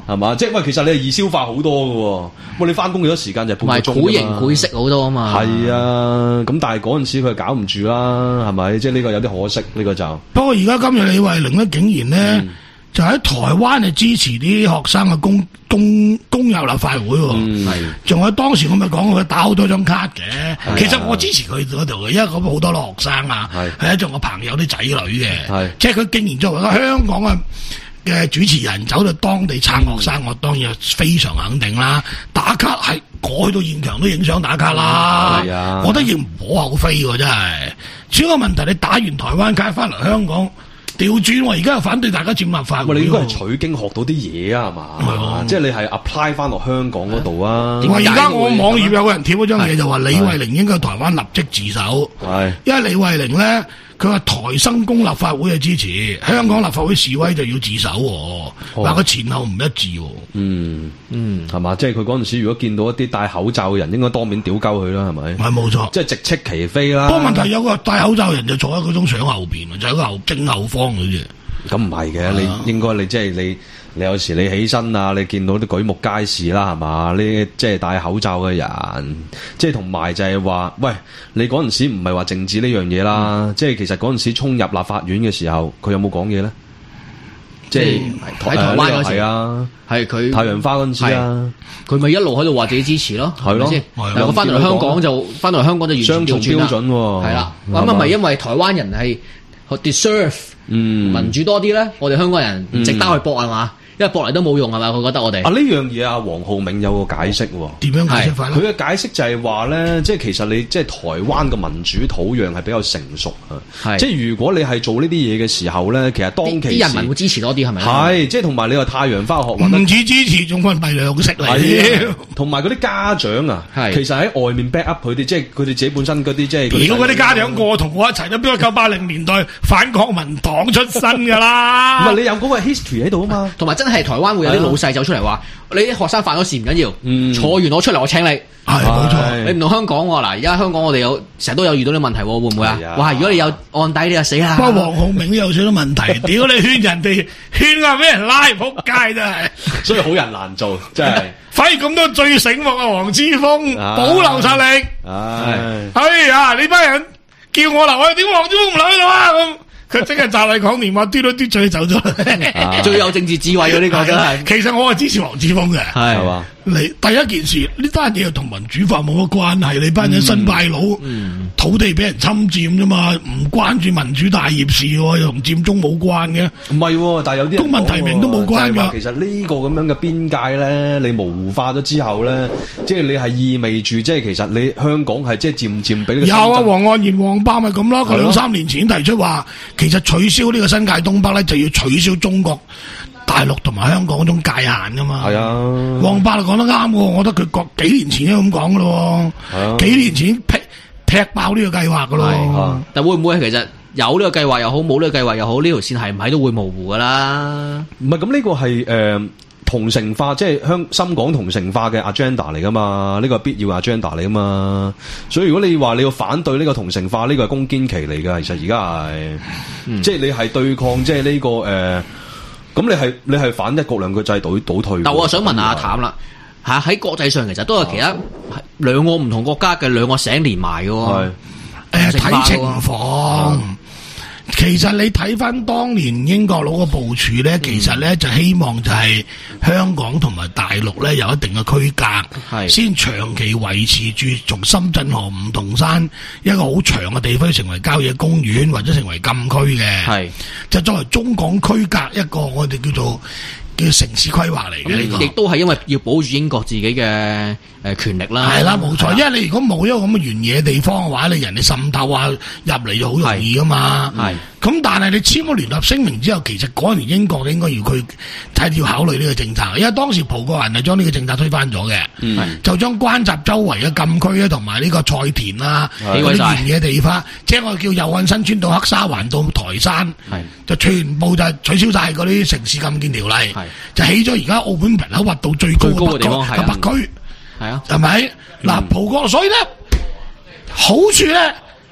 Speaker 7: 係嘛？即係喂，其實你係易消化好多嘅喎。喂，你翻工幾多時間就半個鐘啫嘛。
Speaker 8: 唔係，繪形繪色好多啊嘛。
Speaker 7: 係啊，咁但係嗰陣時佢搞唔住啦，係咪？即係呢個有啲可惜，呢、呢個就。
Speaker 9: 不過而家今日李慧玲咧，竟然咧、嗯、就喺台灣就支持啲學生嘅公公公入立法會喎。
Speaker 7: 嗯，係。
Speaker 9: 仲有當時我咪講佢打好多張卡嘅，其實我支持佢嗰度嘅，因為咁好多學生啊，係一種我朋友啲仔女嘅，即係佢竟然作為一個香港嘅嘅主持人走到當地撐學生，我當然非常肯定啦。打卡係過去到現場都影相打卡啦，係啊，我覺得亦唔好後悔喎，真係。主要個問題你打完台灣卡翻嚟香港，調轉喎，而家又反對大家佔立法會。
Speaker 7: 你應該係取經學到啲嘢啊，係嘛？即係你係 apply 翻落香港嗰度啊。
Speaker 9: 而家我網頁有個人貼嗰張嘢就話李慧玲應該台灣立即自首，係因為李慧玲咧。佢話台生公立法會嘅支持，香港立法會示威就要自首，話佢、哦、前後唔一致。
Speaker 7: 嗯嗯，係嘛？即係佢嗰陣時，如果見到一啲戴口罩嘅人，應該當面屌鳩佢啦，係咪？
Speaker 9: 係冇錯，
Speaker 7: 即係直斥其非啦。
Speaker 9: 不過問題有個戴口罩人就坐喺嗰種相後邊，就喺個後正後方嘅啫。
Speaker 7: 咁唔係嘅，你應該你即係你。你有時你起身啊，你見到啲舉目皆是啦，係嘛？呢即係戴口罩嘅人，即係同埋就係話，喂，你嗰陣時唔係話政治呢樣嘢啦，嗯、即係其實嗰陣時衝入立法院嘅時候，佢有冇講嘢咧？即係
Speaker 8: 喺台灣嗰時
Speaker 7: 啊，
Speaker 8: 係佢
Speaker 7: 太陽花嗰陣時啊，
Speaker 8: 佢咪一路喺度話自己支持咯，係咪先？我翻到嚟香港就翻到嚟香港就完全調轉啦，雙重標準喎，係啦。咁啊咪因為台灣人係 deserve 民主多啲咧，我哋香港人唔值得去搏係嘛？因為搏嚟都冇用係咪？佢覺得我哋
Speaker 7: 啊呢樣嘢啊，黃浩銘有個解釋喎。
Speaker 9: 點樣解釋法咧？
Speaker 7: 佢嘅解釋就係話咧，即係其實你即係台灣嘅民主土壤係比較成熟啊。即係如果你係做呢啲嘢嘅時候咧，其實當其時
Speaker 8: 啲人民會支持多啲係咪？
Speaker 7: 係，即係同埋你話太陽花學運
Speaker 9: 唔止支持，仲分係糧食嚟。
Speaker 7: 同埋嗰啲家長啊，其實喺外面 back up 佢哋，即係佢哋自己本身嗰啲即係。
Speaker 9: 如果嗰啲家長個同我一齊都邊個九八零年代反國民黨出身㗎啦？
Speaker 7: 唔係你有嗰個 history 喺度啊嘛，
Speaker 8: 同埋真係台灣會有啲老細走出嚟話：你啲學生犯咗事唔緊要，嗯、坐完我出嚟我請你。
Speaker 9: 係冇錯，
Speaker 8: 你唔同香港喎嗱，而家香港我哋有成日都有遇到啲問題，會唔會啊？哇！如果你有案底，你就死啦。
Speaker 9: 不過黃浩銘都有少少問題，屌你勸人哋勸啊，俾人拉仆街真係。
Speaker 7: 所以好人難做，真係。
Speaker 9: 反而咁多最醒目啊，黃之鋒保留實力。
Speaker 7: 唉，
Speaker 9: 哎呀，呢班人叫我留去，點黃之鋒唔留喺度啊？咁。佢即係就嚟講電話，嘟咗嘟嘴走咗，
Speaker 8: 啊、最有政治智慧嘅呢個真係。
Speaker 9: 其實我係支持黃之鋒嘅，
Speaker 7: 係嘛？
Speaker 9: 你第一件事呢單嘢又同民主化冇乜關係，你班人新派佬，嗯、土地俾人侵佔啫嘛，唔關注民主大業事，又同佔中冇關嘅。
Speaker 7: 唔係，但係有啲
Speaker 9: 公民提名都冇關噶。
Speaker 7: 其實呢個咁樣嘅邊界咧，你模糊化咗之後咧，即係你係意味住，即係其實你香港係即係漸漸俾
Speaker 9: 有啊，黃岸然、黃伯咪咁咯。佢兩三年前提出話，其實取消呢個新界東北咧，就要取消中國大陸同埋香港嗰種界限噶嘛。
Speaker 7: 係啊，
Speaker 9: 黃伯就講得啱喎，我覺得佢個幾年前都咁講噶咯。啊、幾年前劈劈爆呢個計劃噶咯。
Speaker 8: 啊、但會唔會其實有呢個計劃又好，冇呢個計劃又好，呢條線係唔係都會模糊噶啦？
Speaker 7: 唔係咁呢個係誒。呃同城化即係香深港同城化嘅 agenda 嚟噶嘛？呢個係必要嘅 agenda 嚟噶嘛？所以如果你話你要反對呢個同城化，呢個係攻堅期嚟噶。其實而家係，嗯、即係你係對抗即係呢個誒，咁、呃、你係你係反一國兩個制倒倒退。
Speaker 8: 但我想問下譚啦，吓喺國際上其實都有其他兩個唔同國家嘅兩個省連埋嘅，誒
Speaker 9: 睇情況。其實你睇翻當年英國佬嘅部署咧，其實咧就希望就係香港同埋大陸咧有一定嘅區隔，係先長期維持住從深圳河梧桐山一個好長嘅地區成為郊野公園或者成為禁區嘅，係就作為中港區隔一個我哋叫做叫城市規劃嚟嘅呢個，
Speaker 8: 亦都係因為要保住英國自己嘅誒權力啦。
Speaker 9: 係啦，冇錯，因為你如果冇一個咁嘅原野地方嘅話，你人哋滲透啊入嚟就好容易噶嘛。係咁，但係你簽咗聯合聲明之後，其實嗰年英國咧應該要佢睇要考慮呢個政策，因為當時葡國人係將呢個政策推翻咗嘅，嗯、就將關閘周圍嘅禁區咧同埋呢個菜田啊嗰啲原野地方，即係我哋叫右岸新村到黑沙環到台山，就全部就取消晒嗰啲城市禁建條例。就起咗而家澳門人口密度最高嘅地方，北區，係啊，係咪？嗱，葡國所以咧好處咧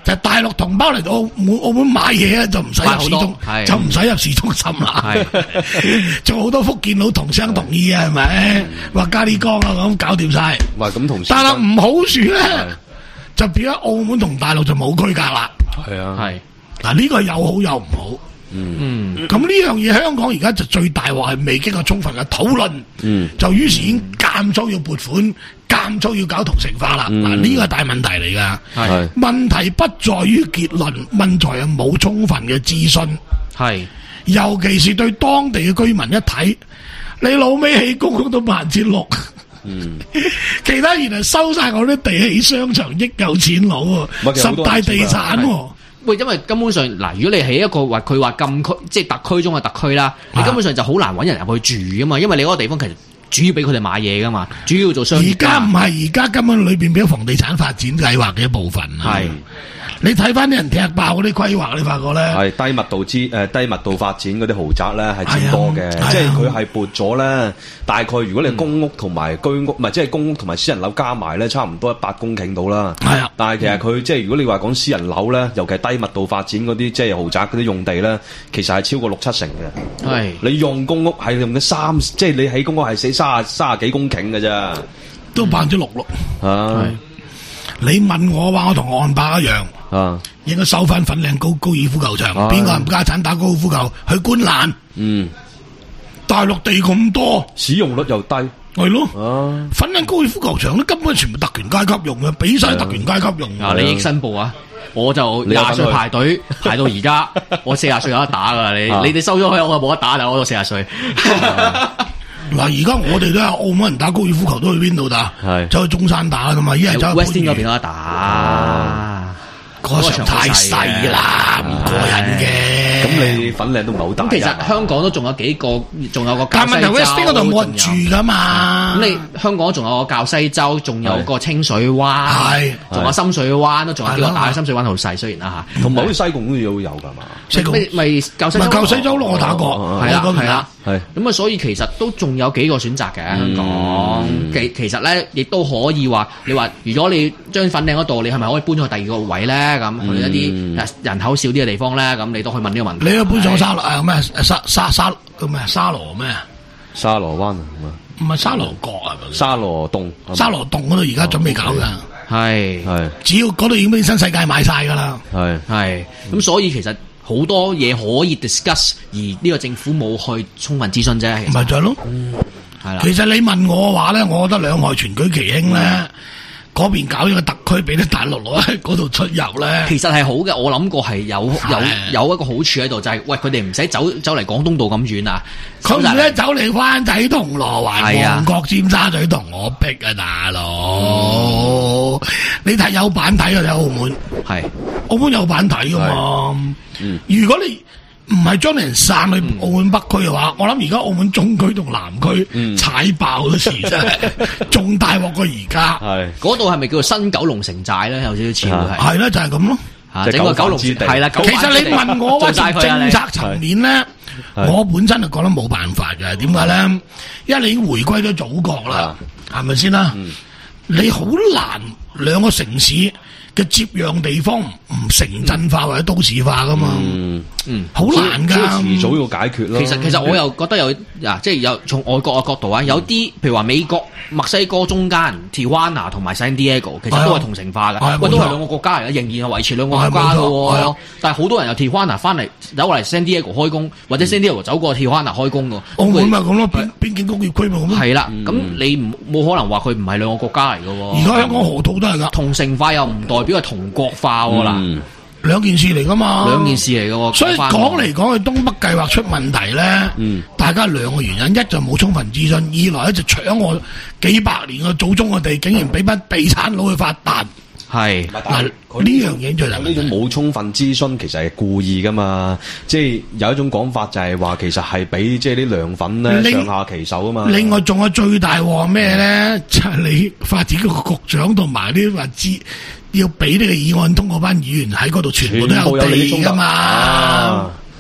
Speaker 9: 就係大陸同胞嚟到澳門，澳門買嘢咧就唔使入市中，就唔使入市中心啦。仲好多福建佬同聲同意啊，係咪？話加啲光啊咁搞掂晒。
Speaker 7: 喂，咁同
Speaker 9: 但係唔好處咧，就變咗澳門同大陸就冇區隔啦。
Speaker 7: 係啊，
Speaker 8: 係
Speaker 9: 嗱呢個有好有唔好。
Speaker 7: 嗯，
Speaker 9: 咁呢樣嘢香港而家就最大鑊係未經過充分嘅討論，
Speaker 7: 嗯，
Speaker 9: 就於是已經間租要撥款，間租要搞同城化啦。嗱呢個係大問題嚟噶，
Speaker 7: 係
Speaker 9: 問題不在於結論，問題係冇充分嘅諮詢，
Speaker 8: 係
Speaker 9: 尤其是對當地嘅居民一睇，你老尾起公屋都百分之六。
Speaker 7: 嗯，
Speaker 9: 其他原來收晒我啲地起商場，益有錢佬喎，十大地產喎。
Speaker 8: 喂，因為根本上嗱，如果你喺一個話佢話禁區，即係特區中嘅特區啦，你根本上就好難揾人入去住噶嘛，因為你嗰個地方其實主要俾佢哋買嘢噶嘛，主要做商業。而家
Speaker 9: 唔係，而家根本裏邊俾房地產發展計劃嘅一部分。係。你睇翻啲人踢爆嗰啲規劃，你發覺咧
Speaker 7: 係低密度之誒低密度發展嗰啲豪宅咧係佔多嘅，即係佢係撥咗咧大概如果你公屋同埋居屋，唔係即係公屋同埋私人樓加埋咧，差唔多一百公頃到啦。係啊，但係其實佢即係如果你話講私人樓咧，尤其係低密度發展嗰啲即係豪宅嗰啲用地咧，其實係超過六七成嘅。係你用公屋係用咗三，即係你起公屋係死三十三十幾公頃嘅啫，
Speaker 9: 都百分之六六。
Speaker 7: 係
Speaker 9: 你問我話，我同岸伯一樣。啊！應該收翻粉嶺高高爾夫球場，邊個唔家產打高爾夫球去觀瀾？嗯，大陸地咁多，
Speaker 7: 使用率又低，
Speaker 9: 係咯。啊，粉嶺高爾夫球場咧根本全部特權階級用嘅，俾晒特權階級用。
Speaker 8: 啊，利益申報啊！我就廿歲排隊排到而家，我四十歲有得打噶。你你哋收咗佢，我就冇得打啦。我到四十歲。
Speaker 9: 嗱，而家我哋都係澳門人打高爾夫球，都去邊度打？係走去中山打噶嘛？依家走去
Speaker 8: Westin 嗰邊有得打。
Speaker 9: 嗰場太細啦，唔過癮嘅。
Speaker 7: 咁你粉嶺都唔係好大。
Speaker 8: 咁其實香港都仲有幾個，仲有個滘西洲。
Speaker 9: 但係 Westin 嗰度冇人住噶嘛。
Speaker 8: 咁你香港仲有個滘西洲，仲有個清水灣，係，仲有深水灣，都仲有幾個大嘅深水灣好細，雖然啦嚇。
Speaker 7: 同埋好似西貢都有有㗎嘛。
Speaker 9: 西貢
Speaker 8: 咪滘西洲。
Speaker 9: 滘西洲咯，我打過。
Speaker 8: 係啦，係啦。
Speaker 7: 係
Speaker 8: 咁啊，所以其實都仲有幾個選擇嘅香港。其其實咧，亦都可以話，你話如果你將粉嶺嗰度，你係咪可以搬去第二個位咧？咁去一啲人口少啲嘅地方咧，咁你都可以問呢個問題。
Speaker 9: 你又搬上沙誒咩沙沙沙叫咩沙羅咩？
Speaker 7: 沙羅灣啊？
Speaker 9: 唔係沙羅角啊？
Speaker 7: 沙羅洞。
Speaker 9: 沙羅洞嗰度而家準備搞㗎。
Speaker 8: 係係。
Speaker 9: 只要嗰度已經俾新世界買晒㗎啦。
Speaker 7: 係
Speaker 8: 係。咁所以其實。好多嘢可以 discuss， 而呢個政府冇去充分諮詢啫。
Speaker 9: 咪就係咯，係啦。其實你問我話咧，我覺得兩害全舉其輕咧，嗰邊搞一個特區俾啲大陸佬喺嗰度出遊咧，
Speaker 8: 其實係好嘅。我諗過係有有有一個好處喺度，就係喂佢哋唔使走走嚟廣東道咁遠啊，
Speaker 9: 佢唔使走嚟灣仔、銅鑼灣、旺角、尖沙咀同我逼啊，大佬！你睇有版睇啊，睇澳門
Speaker 8: 係
Speaker 9: 澳門有版睇噶嘛？嗯，如果你唔係將人散去澳門北區嘅話，我諗而家澳門中區同南區踩爆嗰時真係仲大鑊過而家。係
Speaker 8: 嗰度係咪叫做新九龍城寨咧？有少少似係。
Speaker 9: 係啦，就係咁咯。
Speaker 8: 整個九龍之地係啦。
Speaker 9: 其實你問我話從政策層面咧，我本身就覺得冇辦法嘅。點解咧？因為你已經回歸咗祖國啦，係咪先啦？你好難兩個城市嘅接壤地方唔城鎮化或者都市化噶嘛？嗯嗯，好難噶，
Speaker 7: 遲早要解決咯。
Speaker 8: 其實其實我又覺得有啊，即係有從外國嘅角度啊，有啲譬如話美國、墨西哥中間 Tijuana 同埋 San Diego， 其實都係同城化嘅，喂，都係兩個國家嚟嘅，仍然係維持兩個國家嘅喎。但係好多人由 Tijuana 翻嚟走過嚟 San Diego 開工，或者 San Diego 走過 Tijuana 開工嘅。
Speaker 9: 澳門咪咁咯，邊邊境工業區咪咁咯。
Speaker 8: 係啦，咁你唔冇可能話佢唔係兩個國家嚟嘅喎。
Speaker 9: 而家香港河套都係㗎，
Speaker 8: 同城化又唔代表係同國化喎啦。
Speaker 9: 兩件事嚟噶嘛，
Speaker 8: 兩件事嚟噶喎。
Speaker 9: 所以講嚟講去，東北計劃出問題咧，嗯、大家兩個原因，一就冇充分諮詢，二來咧就搶我幾百年嘅祖宗嘅地，竟然俾班地產佬去發達。係嗱，呢樣嘢就係
Speaker 7: 呢種冇充分諮詢，其實係故意噶嘛。即係有一種講法就係話，其實係俾即係啲涼粉咧上下其手啊嘛。
Speaker 9: 另外仲有最大鑊咩咧？就係、是、你發展局局長同埋啲話知。要俾呢個議案通過班議員喺嗰度全部都有地噶嘛？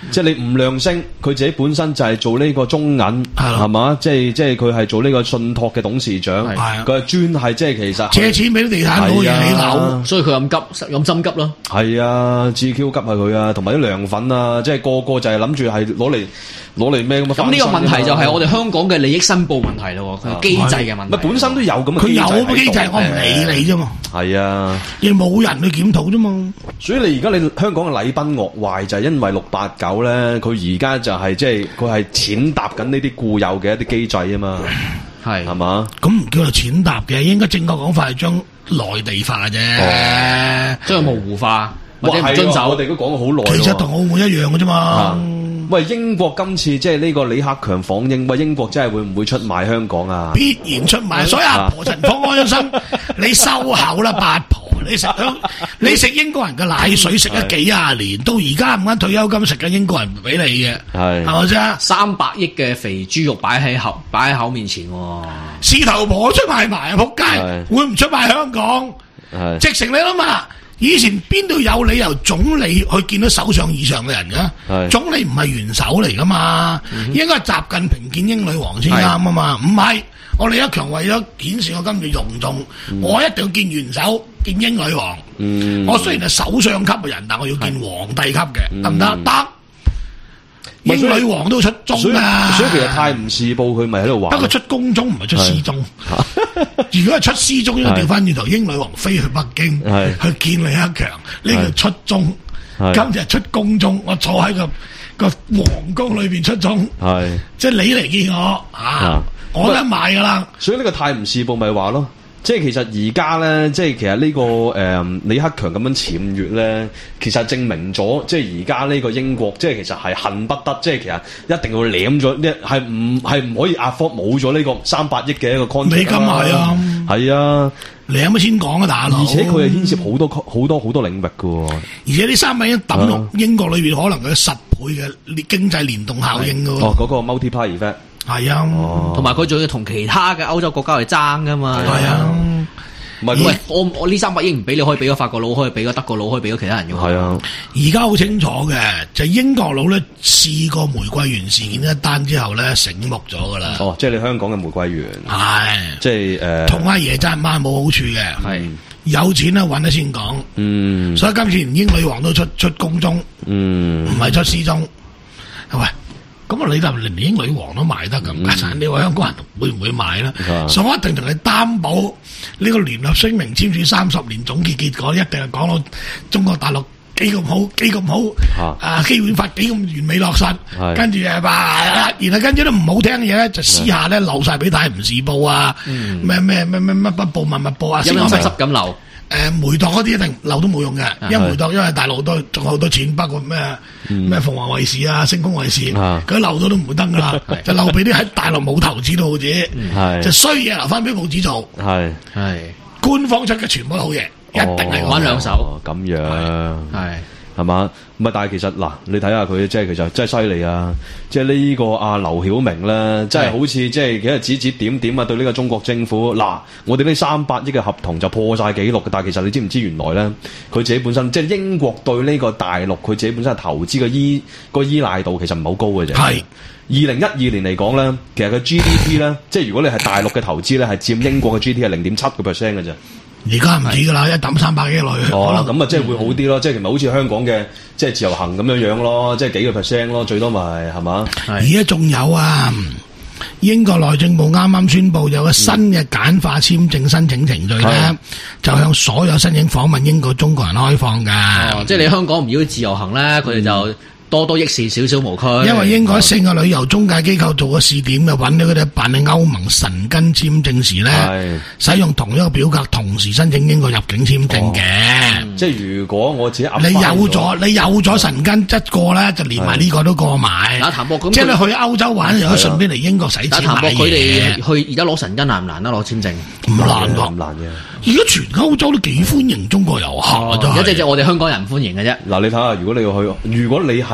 Speaker 7: 即係你吳亮星，佢自己本身就係做呢個中銀，係嘛？即係即係佢係做呢個信託嘅董事長，佢係專係即係其實
Speaker 9: 借錢俾啲地產佬嘢起樓，
Speaker 8: 所以佢咁急咁心急咯。
Speaker 7: 係啊，至 Q 急係佢啊，同埋啲涼粉啊，即係個個就係諗住係攞嚟攞嚟咩咁啊？
Speaker 8: 咁呢個問題就係我哋香港嘅利益申報問題咯，佢機制嘅問題。
Speaker 7: 咪本身都有咁嘅
Speaker 9: 佢有個機制，我唔理你啫嘛。
Speaker 7: 係啊，
Speaker 9: 亦冇人去檢討啫嘛。
Speaker 7: 所以你而家你香港嘅禮崩樂壞就係因為六八九咧，佢而家就係即係佢係踐踏緊呢啲固有嘅一啲機制啊嘛。係係嘛？
Speaker 9: 咁唔叫做踐踏嘅，應該正確講法係將內地化啫，
Speaker 8: 將佢模糊化或者唔遵守。
Speaker 7: 我哋都講咗好耐。
Speaker 9: 其實同澳門一樣嘅啫嘛。
Speaker 7: 喂，英國今次即係呢個李克強訪英，喂，英國真係會唔會出賣香港啊？
Speaker 9: 必然出賣，所以阿婆陳方安生，你收口啦，八婆，你食你食英國人嘅奶水食咗幾廿年，到而家唔啱退休金食緊英國人俾你嘅，係係咪先？
Speaker 8: 三百億嘅肥豬肉擺喺口擺喺口面前，
Speaker 9: 獅頭婆出賣埋啊！仆街，會唔出賣香港？直情你諗下。以前邊度有理由總理去見到首相以上嘅人嘅？總理唔係元首嚟噶嘛？嗯、應該係習近平見英女王先啱啊嘛？唔係，我李克強為咗顯示我今次隆重，嗯、我一定要見元首、見英女王。嗯、我雖然係首相級嘅人，但我要見皇帝級嘅，得唔得？得。英女王都出宗啊！
Speaker 7: 所以其實《泰晤士報》佢咪喺度話，
Speaker 9: 不過出宮中唔係出私中。如果係出私中，應該調翻轉頭，英女王飛去北京去見李克強，呢個出宗。今日出宮中，我坐喺個個皇宮裏邊出宗。係即係你嚟見我啊！我得買噶啦。
Speaker 7: 所以呢個《泰晤士報》咪話咯。即係其實而家咧，即係其實呢、這個誒、呃、李克強咁樣僭越咧，其實證明咗，即係而家呢個英國，即係其實係恨不得，即係其實一定要舐咗呢，係唔係唔可以壓科冇咗呢個三百億嘅一個 contract。美金係啊，係啊，
Speaker 9: 舐咗先講啊，大佬。
Speaker 7: 而且佢係牽涉好多好多好多領域噶。
Speaker 9: 而且呢三百億抌落英國裏邊，可能有十倍嘅經濟聯動效應噶。
Speaker 7: 哦，嗰、那個 multiplier effect。
Speaker 9: 係啊，
Speaker 8: 同埋佢仲要同其他嘅歐洲國家去爭噶嘛。係啊，唔係喂，我我呢三百億唔俾你，可以俾個法國佬，可以俾個德國佬，可以俾個其他人嘅。係啊，
Speaker 9: 而家好清楚嘅，就係、英國佬咧試過玫瑰園事件一單之後咧醒目咗噶啦。
Speaker 7: 哦，即係你香港嘅玫瑰園。係，即係誒，
Speaker 9: 同阿爺爭媽冇好處嘅。係，有錢咧揾得先講。嗯，所以今次連英女王都出出宮中，嗯，唔係出私中，係咪？咁啊，你就連英女王都賣得咁，嗯、你話香港人會唔會買咧？嗯、所以我一定同你擔保，呢、呢個聯合聲明簽署三十年總結結果，一定係講到中國大陸幾咁好，幾咁好，啊，啊基本法幾咁完美落實，跟住誒話，然後跟住都唔好聽嘅嘢咧，就私下咧漏晒俾《泰晤士報》啊，咩咩咩咩乜乜報乜乜報啊，
Speaker 8: 有冇濕濕咁流？
Speaker 9: 誒煤炭嗰啲一定漏都冇用嘅，因為煤炭因為大陸都仲有好多錢，包括咩咩鳳凰衛視啊、星空衛視，佢漏咗都唔會登噶啦，就漏俾啲喺大陸冇投資到嘅啫，就衰嘢留翻俾報紙做，係係官方出嘅全部都好嘢，一定係
Speaker 8: 玩兩手
Speaker 7: 咁樣，係係嘛？唔係，但係其實嗱，你睇下佢即係其實真係犀利啊！即係呢個阿劉曉明咧，真係好似即係幾日指指點點啊！對呢個中國政府嗱，我哋呢三百億嘅合同就破晒紀錄嘅，但係其實你知唔知原來咧，佢自己本身即係英國對呢個大陸佢自己本身係投資嘅依個依賴度其實唔係好高嘅啫。係二零一二年嚟講咧，其實個 G D P 咧，即係如果你係大陸嘅投資咧，係佔英國嘅 G D P 係零點七個 percent 嘅啫。
Speaker 9: 而家唔止噶啦，一抌三百億落去。
Speaker 7: 哦，咁啊，即係會好啲咯，即係其實好似香港嘅即係自由行咁樣樣咯，即係幾個 percent 咯，最多咪係係嘛？
Speaker 9: 而家仲有啊，英國內政部啱啱宣布有個新嘅簡化簽證申請程序咧，嗯、就向所有申請訪問英國中國人開放噶。
Speaker 8: 哦，即係你香港唔要自由行咧，佢哋就。多多益善，少少無拘。
Speaker 9: 因為英國四個旅遊中介機構做個試點，就揾到佢哋辦理歐盟申根簽證時咧，使用同一個表格，同時申請英國入境簽證嘅。
Speaker 7: 嗯、即係如果我自己
Speaker 9: 你有咗，你有咗申根一個咧，就連埋呢個都過埋。
Speaker 8: 打譚博咁，
Speaker 9: 即係你去歐洲玩，又可以順便嚟英國使錢買嘢。
Speaker 8: 打譚博佢哋去而家攞申根難唔難啊？攞簽證
Speaker 9: 唔難㗎，
Speaker 7: 唔難嘅。
Speaker 9: 而家全歐洲都幾歡迎中國遊客啊！
Speaker 8: 一隻隻我哋香港人唔歡迎嘅啫。
Speaker 7: 嗱，你睇下，如果你要去，如果你係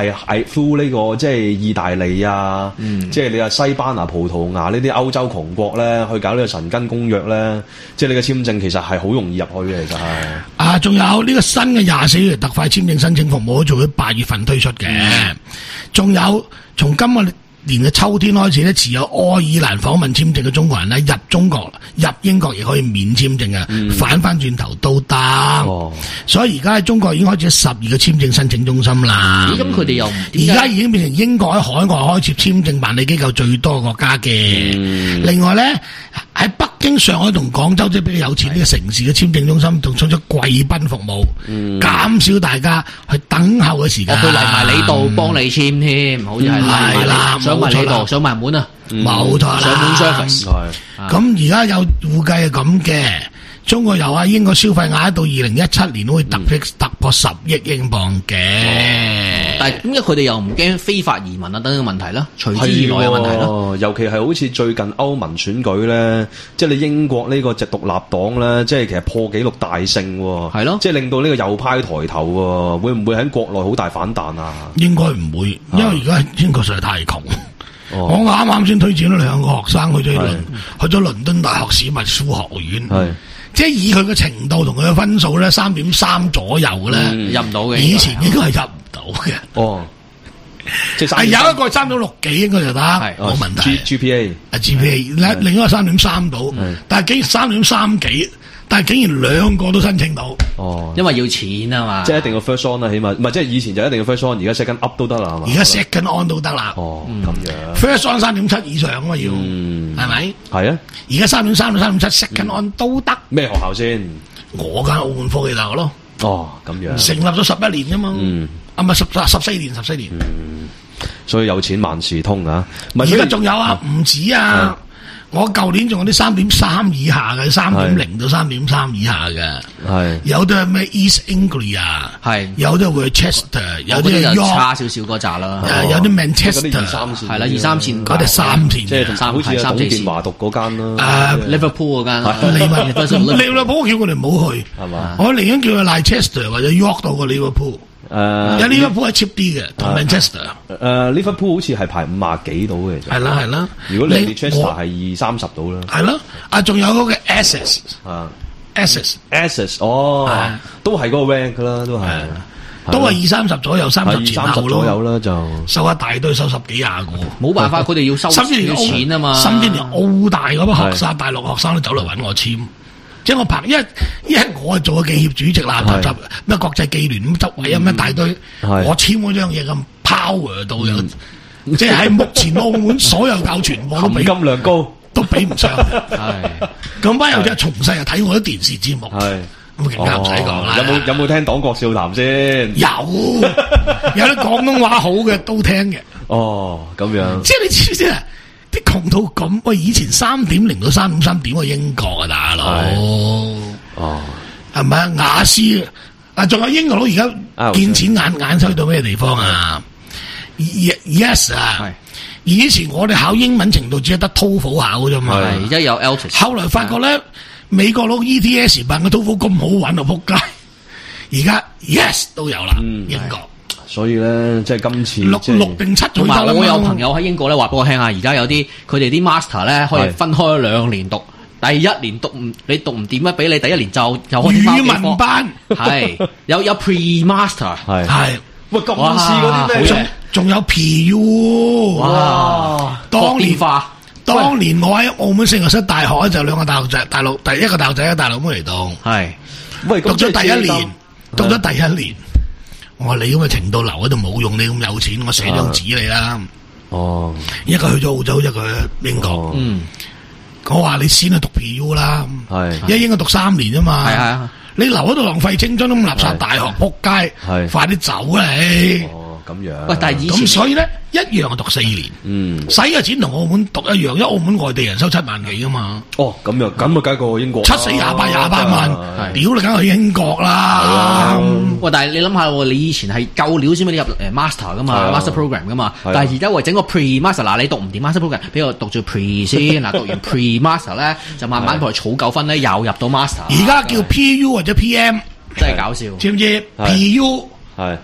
Speaker 7: 係係 through 呢個即係意大利啊，
Speaker 8: 嗯、
Speaker 7: 即係你話西班牙、葡萄牙呢啲歐洲窮國咧，去搞呢個申根公約咧，即係你嘅簽證其實係好容易入去嘅，其實係。
Speaker 9: 啊，仲有呢個新嘅廿四月特快簽證申請服務，做咗八月份推出嘅。仲、嗯、有從今個年嘅秋天開始咧，持有愛爾蘭訪問簽證嘅中國人咧，入中國、入英國亦可以免簽證嘅，嗯、反翻轉頭都得。哦、所以而家喺中國已經開始十二個簽證申請中心啦。
Speaker 8: 咁佢哋又
Speaker 9: 而家已經變成英國喺海外開設簽證辦理機構最多國家嘅。嗯、另外咧，喺北京、上海同廣州即係比較有錢呢個城市嘅簽證中心，仲推出貴賓服務，嗯、減少大家去等候嘅時間。
Speaker 8: 佢嚟埋你度幫你簽添，好似係
Speaker 9: 係啦，
Speaker 8: 上埋你度，上埋門啊，
Speaker 9: 冇錯啦，
Speaker 8: 上門 service。
Speaker 9: 咁而家有預計係咁嘅。中國遊啊，英國消費額到二零一七年都會突破突破十億英鎊嘅。
Speaker 8: 但係點解佢哋又唔驚非法移民啊等等嘅問題啦？隨之而來嘅問題啦。
Speaker 7: 尤其係好似最近歐盟選舉咧，即係你英國呢個隻獨立黨咧，即係其實破紀錄大勝喎。係咯，即係令到呢個右派抬頭喎。會唔會喺國內好大反彈啊？應該唔會，因為而家英國實在太窮。哦、我啱啱先推薦咗兩個學生去咗倫去咗倫敦大學史密斯學院。即係以佢嘅程度同佢嘅分數咧，三點三左右咧，嗯、入唔到嘅。以前應該係入唔到嘅。哦，即係係有一個三點六幾應該就得，冇問題。G G P A 啊 G P A，另另一個三點三到，但係竟然三點三幾，但係竟然兩個都申請到。哦，因為要錢啊嘛。即係一定要 first on 啦，起碼唔係即係以前就一定要 first on，而家 second up 都得啦，係嘛？而家 second on 都得啦。哦，咁樣。first on 三點七以上啊嘛要，係咪？係啊。而家三點三到三點七 second on 都得。咩學校先？我間澳門科技大學咯。哦，咁樣。成立咗十一年啫嘛。嗯。啊，唔係十十四年，十四年。嗯。所以有錢萬事通啊！而家仲有啊，唔止啊。我舊年仲有啲三點三以下嘅，三點零到三點三以下嘅，係有啲係咩 East Anglia，係有啲會 Chester， 有啲係差少少嗰扎啦，有啲 Manchester， 係啦二三線，嗰啲三線，即係同三好似董建華讀嗰間啦，誒 Liverpool 嗰間，利物利物浦叫佢哋唔好去，係嘛？我寧願叫佢賴 Chester 或者 York 到個 Liverpool。誒，有 Liverpool 係 cheap 啲嘅，同 Manchester。誒 Liverpool 好似係排五廿幾到嘅，係啦係啦。如果你 Manchester 係二三十到啦。係咯，啊仲有嗰個 Essex 啊 Essex Essex 哦，都係嗰個 rank 啦，都係，都係二三十左右，三十前後咯。左右啦就收一大堆，收十幾廿個。冇辦法，佢哋要收少少錢啊嘛。甚至連澳大嗰班學生、大陸學生都走嚟揾我簽。即係我拍，因為因為我係做個記協主席啦，集咩國際記聯咁執委啊，咩大堆，我簽嗰張嘢咁 power 到有，即係喺目前澳門所有教傳播都比金量高，都比唔上。係咁班友仔從細就睇我啲電視節目，係咁更加唔使講啦。有冇有冇聽黨國笑談先？有，有啲廣東話好嘅都聽嘅。哦，咁樣。即係你知唔知啊？啲窮到咁，喂！以前三點零到三點三點去英國啊，大佬，哦，係咪啊？雅思啊，仲有英國佬而家見錢眼眼收到咩地方啊 ？Yes 啊，以前我哋考英文程度只係得 TOEFL 考啫嘛，係而家有 L T S。後來發覺咧，美國佬 E T S 辦嘅 TOEFL 咁好玩到仆街，而家 Yes 都有啦，英國。所以咧，即係今次六六定七，同埋我有朋友喺英國咧話俾我聽啊，而家有啲佢哋啲 master 咧可以分開兩年讀，第一年讀唔你讀唔掂咧，俾你第一年就就可以語文班，係有有 pre master， 係係喂咁似嗰啲咩？仲仲有 P U， 哇！當年化，當年我喺澳門聖若瑟大學就兩個大學仔，大陸第一個大學仔，大陸妹嚟讀，係喂讀咗第一年，讀咗第一年。我話你咁嘅程度留喺度冇用，你咁有錢，我寫張紙你啦。哦，一個去咗澳洲，一個去英國。嗯，我話你先去讀 P U 啦，係，因為應該讀三年啫嘛。係啊，你留喺度浪費青春，咁垃圾大學仆街，係，快啲走啦你。哦，咁樣。喂，但係以前咁所以咧，一樣係讀四年。嗯，使嘅錢同澳門讀一樣，因為澳門外地人收七萬幾噶嘛。哦，咁樣，咁啊，梗係過英國。七四廿八廿八萬，屌你梗係去英國啦。喂，但係你諗下，你以前係夠料先俾你入誒 master 噶嘛 ，master program 噶嘛。但係而家為整個 pre master，嗱你讀唔掂 master program，俾我讀住 pre 先。嗱讀完 pre master 咧，就慢慢同佢儲夠分咧，又入到 master。而家叫 P U 或者 P M， 真係搞笑，知唔知 ？P U 係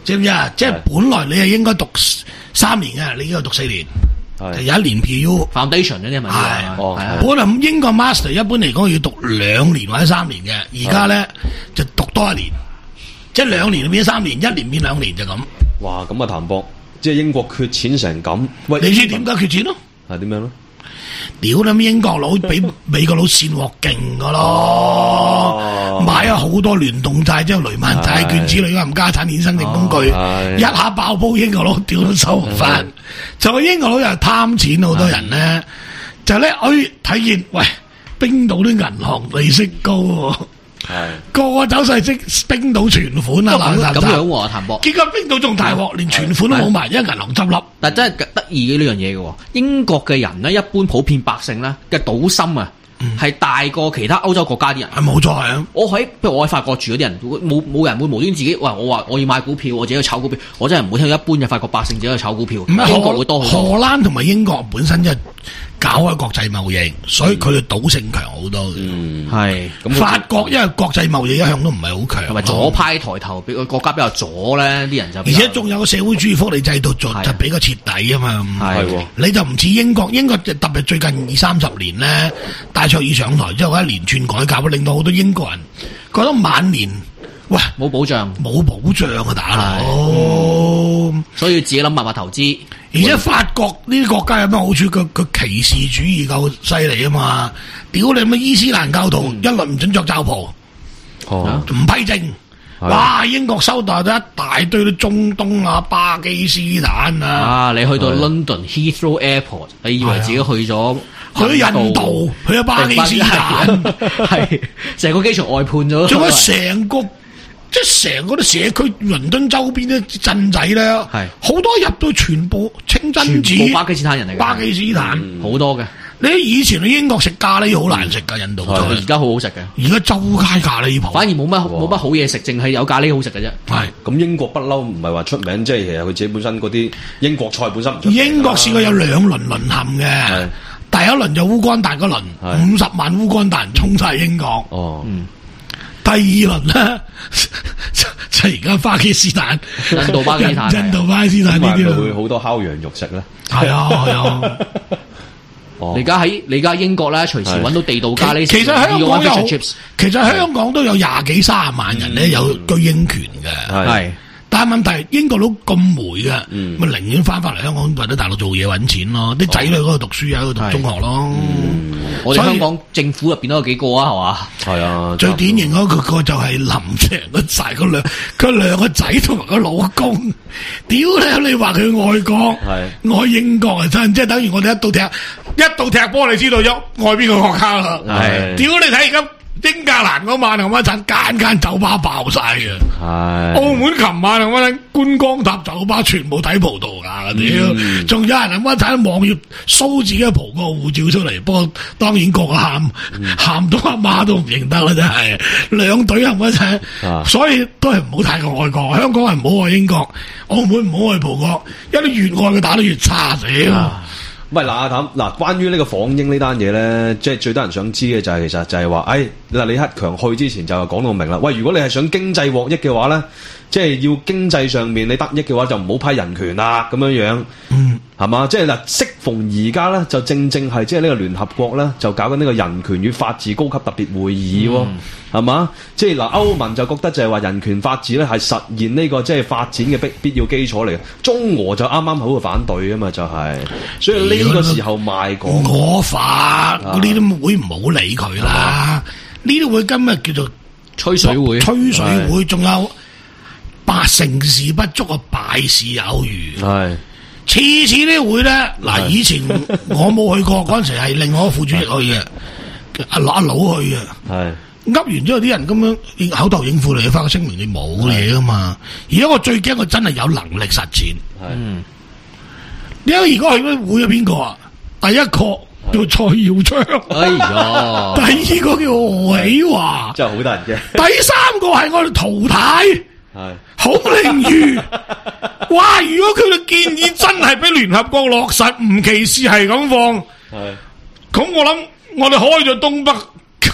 Speaker 9: 知唔知啊？即係本來你係應該讀三年嘅，你應該讀四年，有一年 P U
Speaker 8: foundation 嗰啲係咪？係
Speaker 9: 係啊。本來英國 master 一般嚟講要讀兩年或者三年嘅，而家咧就讀多一年，即係兩年變咗三年，一年變兩年就咁。
Speaker 7: 哇！咁啊，譚博，即係英國缺錢成咁，喂，
Speaker 9: 你知點解缺錢咯？
Speaker 7: 係點樣咧？
Speaker 9: 屌你！英國佬比美國佬煽惑勁噶咯，買咗好多聯動債，即係雷曼債券之類嘅冚家產衍生性工具，一下爆煲，英國佬屌到手唔翻。就係英國佬又係貪錢，好多人咧就咧，哎睇見喂冰島啲銀行利息高喎。係個個走勢即冰島存款啊，
Speaker 8: 咁樣喎，譚博。
Speaker 9: 結果冰島仲大鑊，連存款都冇埋，因為銀行執笠。
Speaker 8: 但真係得意嘅呢樣嘢嘅喎，英國嘅人咧，一般普遍百姓咧嘅賭心啊，係、嗯、大過其他歐洲國家啲人。
Speaker 9: 係冇錯係啊！
Speaker 8: 我喺譬如我喺法國住嗰啲人，冇冇人會無端自己話我話我要買股票，我自己去炒股票，我真係唔會聽到一般嘅法國百姓自己去炒股票。
Speaker 9: 唔係
Speaker 8: 英國會多好多。
Speaker 9: 荷蘭同埋英國本身即係搞開國際貿易，所以佢哋賭性強好多嘅。
Speaker 8: 嗯，係。
Speaker 9: 法國因為國際貿易一向都唔係好強，
Speaker 8: 同埋左派抬頭，比個國家比較左咧，啲人就
Speaker 9: 而且仲有個社會主義福利制度做就比較徹底啊嘛。
Speaker 8: 係，
Speaker 9: 你就唔似英國，英國就特別最近二三十年咧，戴卓爾上台之後一連串改革，令到好多英國人覺得晚年喂
Speaker 8: 冇保障，
Speaker 9: 冇保障啊大佬，
Speaker 8: 所以自己諗辦法投資。
Speaker 9: 而且法國呢啲國家有咩好處？佢佢歧視主義夠犀利啊嘛！屌你乜伊斯蘭教徒、嗯、一律唔准着罩袍，唔、哦、批證。哇！英國收到咗一大堆啲中東啊、巴基斯坦啊。
Speaker 8: 啊！你去到 London Heathrow Airport，你以為自己去咗
Speaker 9: 去咗印度，去咗巴基斯坦，
Speaker 8: 係成個機場外判咗。
Speaker 9: 仲有成個。即係成個啲社區，倫敦周邊啲鎮仔咧，係好多入到全部清真寺，
Speaker 8: 全部巴基斯坦人嚟嘅，
Speaker 9: 巴基斯坦好、
Speaker 8: 嗯、多嘅。
Speaker 9: 你以前去英國食咖喱好難食噶，印度菜
Speaker 8: 而家好好食嘅。
Speaker 9: 而家周街咖喱鋪，
Speaker 8: 反而冇乜冇乜好嘢食，淨係有咖喱好食嘅啫。
Speaker 7: 係咁，英國不嬲唔係話出名，即係其實佢自己本身嗰啲英國菜本身唔出名。
Speaker 9: 英國試過有兩輪淪陷嘅，第一輪就烏干達嗰輪，五十萬烏干達人衝晒英國。哦。嗯第二輪咧就就而家巴基斯坦、
Speaker 8: 印度巴基斯坦、
Speaker 9: 印度巴基斯坦呢啲
Speaker 7: 會好多烤羊肉食咧。
Speaker 9: 係啊係啊。
Speaker 8: 你而家喺你而家英國咧，隨時揾到地道咖喱。
Speaker 9: 其實香港有，其實香港都有廿幾三十萬人咧有居英權嘅。係。但係問題，英國佬咁霉嘅，咪寧願翻返嚟香港或者大陸做嘢揾錢咯，啲仔女嗰度讀書喺度讀中學咯。
Speaker 8: 我哋香港政府入邊都有幾個啊，係嘛？
Speaker 7: 係啊，
Speaker 9: 最典型嗰個個就係林鄭嗰晒嗰兩，佢兩個仔同埋個老公，屌你！你話佢愛國，愛英國啊真，即係等於我哋一到踢一到踢波，你知道咗愛邊個國家啦？係，屌你睇而家。英格蘭嗰晚同一陣間間酒吧爆晒嘅，係澳門琴晚同一陣觀光塔酒吧全部睇葡萄牙，屌，仲、嗯、有人同一陣網頁 show 自己葡個護照出嚟，不過當然個個喊喊到阿媽都唔認得啦，真係兩隊同一陣，啊、所以都係唔好太過愛國，香港係唔好愛英國，澳門唔好愛葡國，因為越愛佢打得越差死。啊
Speaker 7: 唔係嗱，阿譚嗱，關於呢個訪英呢單嘢咧，即係最多人想知嘅就係、是、其實就係話，誒、哎、嗱李克強去之前就講到明啦，喂，如果你係想經濟獲益嘅話咧，即係要經濟上面你得益嘅話，就唔好批人權啦，咁樣樣，嗯，係嘛？即係嗱，適逢而家咧，就正正係即係呢個聯合國咧，就搞緊呢個人權與法治高級特別會議喎，係、嗯、嘛？即係嗱，歐盟就覺得就係話人權法治咧係實現呢、這個即係、就是、發展嘅必必要基礎嚟嘅，中俄就啱啱好反對啊嘛，就係、是，所以呢個時候賣港，
Speaker 9: 我法嗰啲都會唔好理佢啦，呢啲會今日叫做
Speaker 8: 吹水會，
Speaker 9: 吹水會，仲有。百成事不足啊，敗事有餘。係次次呢會咧，嗱以前我冇去過，嗰陣時係另外一個副主席去嘅，阿阿佬去嘅。係噏完之後，啲人咁樣口頭應付嚟，發個聲明你冇嘢噶嘛。而家我最驚佢真係有能力實踐。係，點解而家去嗰會有邊個啊？第一個叫蔡耀昌，哎呀，第二個叫何喜華，
Speaker 7: 真係好得人驚。
Speaker 9: 第三個係我哋陶太。係孔令瑜，哇！如果佢嘅建議真係俾聯合國落實，唔歧視係咁放，係咁我諗我哋開咗東北，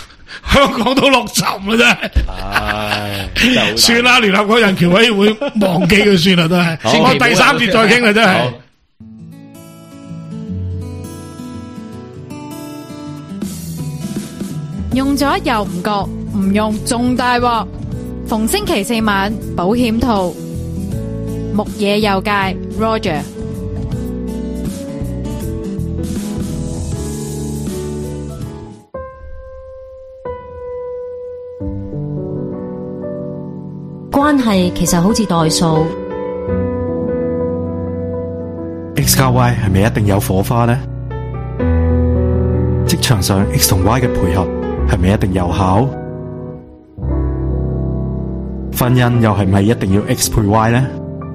Speaker 9: 香港都落沉啦真係。
Speaker 7: 唉，
Speaker 9: 算啦，聯合國人權委員會忘記佢算啦，都係。我第三節再傾啦，真係。
Speaker 11: 用咗又唔覺，唔用仲大鑊。逢星期四晚保險套，木野佑介 Roger。
Speaker 13: 關係其實好似代數
Speaker 14: ，X 加 Y 係咪一定有火花呢？職場上 X 同 Y 嘅配合係咪一定有效？婚姻又係咪一定要 X 配 Y 呢？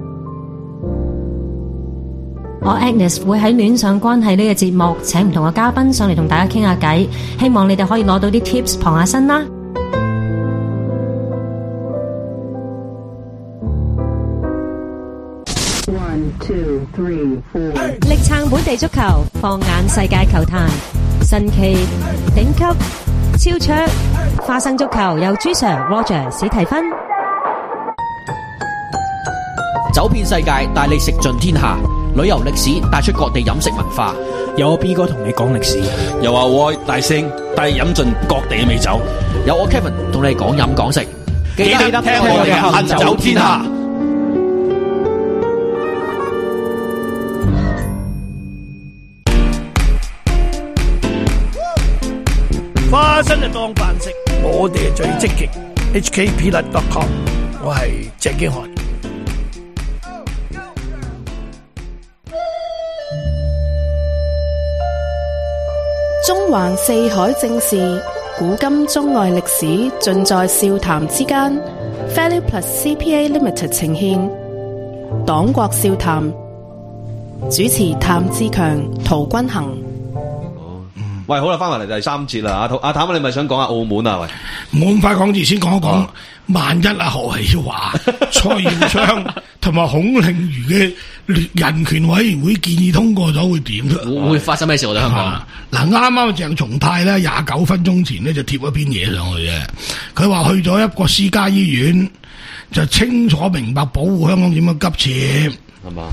Speaker 13: 我 Agnes 會喺戀上關係呢個節目請唔同嘅嘉賓上嚟同大家傾下偈，希望你哋可以攞到啲 tips 傍下身啦。力撐本地足球，放眼世界球壇，神奇、頂級、超卓、花生足球由朱 Sir、Roger、史提芬
Speaker 15: 走遍世界，帶你食盡天下。旅遊歷史帶出各地飲食文化。
Speaker 16: 有我 B 哥同你講歷史，
Speaker 17: 有阿 Y 大聲帶你飲盡各地嘅美酒。
Speaker 15: 有我 Kevin 同你講飲講食。
Speaker 17: 記得聽我哋嘅行走天下。
Speaker 9: 花生就當飯食，我哋係最積極。H K Peanut dot com， 我係鄭經翰。
Speaker 6: 中環四海正事，古今中外歷史，盡在笑談之間。Value Plus C P A Limited 呈獻黨國笑談，主持譚志強、陶君行。
Speaker 7: 喂，好啦，翻埋嚟第三節啦，阿阿譚，你咪想講下澳門啊？喂，
Speaker 9: 冇咁快講住，先講一講。萬一啊何喜華、蔡耀昌同埋孔令如嘅人權委員會建議通過咗，會點？
Speaker 8: 會會發生咩事？我哋香港
Speaker 9: 嗱，啱啱鄭松泰咧廿九分鐘前咧就貼咗篇嘢上去嘅，佢話去咗一個私家醫院，就清楚明白保護香港點樣急切，係嘛？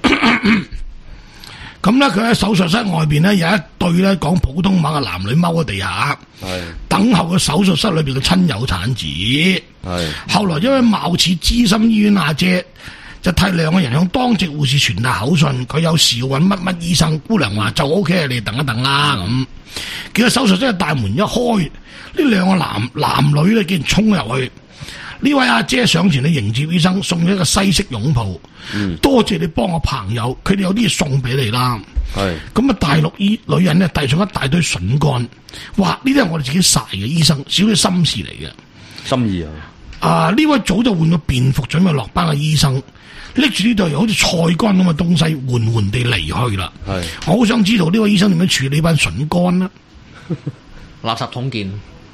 Speaker 9: 咁咧，佢喺手術室外邊咧有一對咧講普通話嘅男女踎喺地下，等候個手術室裏邊嘅親友產子。係後來因為貌似資深醫院阿姐，就替兩個人向當值護士傳達口信，佢有事要揾乜乜醫生，姑娘話就 O K， 你等一等啦咁。結果手術室嘅大門一開，呢兩個男男女咧竟然衝入去。呢位阿姐上前去迎接醫生，送咗一個西式擁抱，嗯、多謝你幫我朋友，佢哋有啲嘢送俾你啦。係咁啊！大陸醫女人咧遞上一大堆筍乾，哇！呢啲係我哋自己曬嘅，醫生少啲心事嚟嘅，心意啊！啊！呢位早就換咗便服準備落班嘅醫生，拎住呢對好似菜乾咁嘅東西，緩緩地離去啦。係我好想知道呢位醫生點樣處理呢班筍乾啦？
Speaker 8: 垃圾桶見。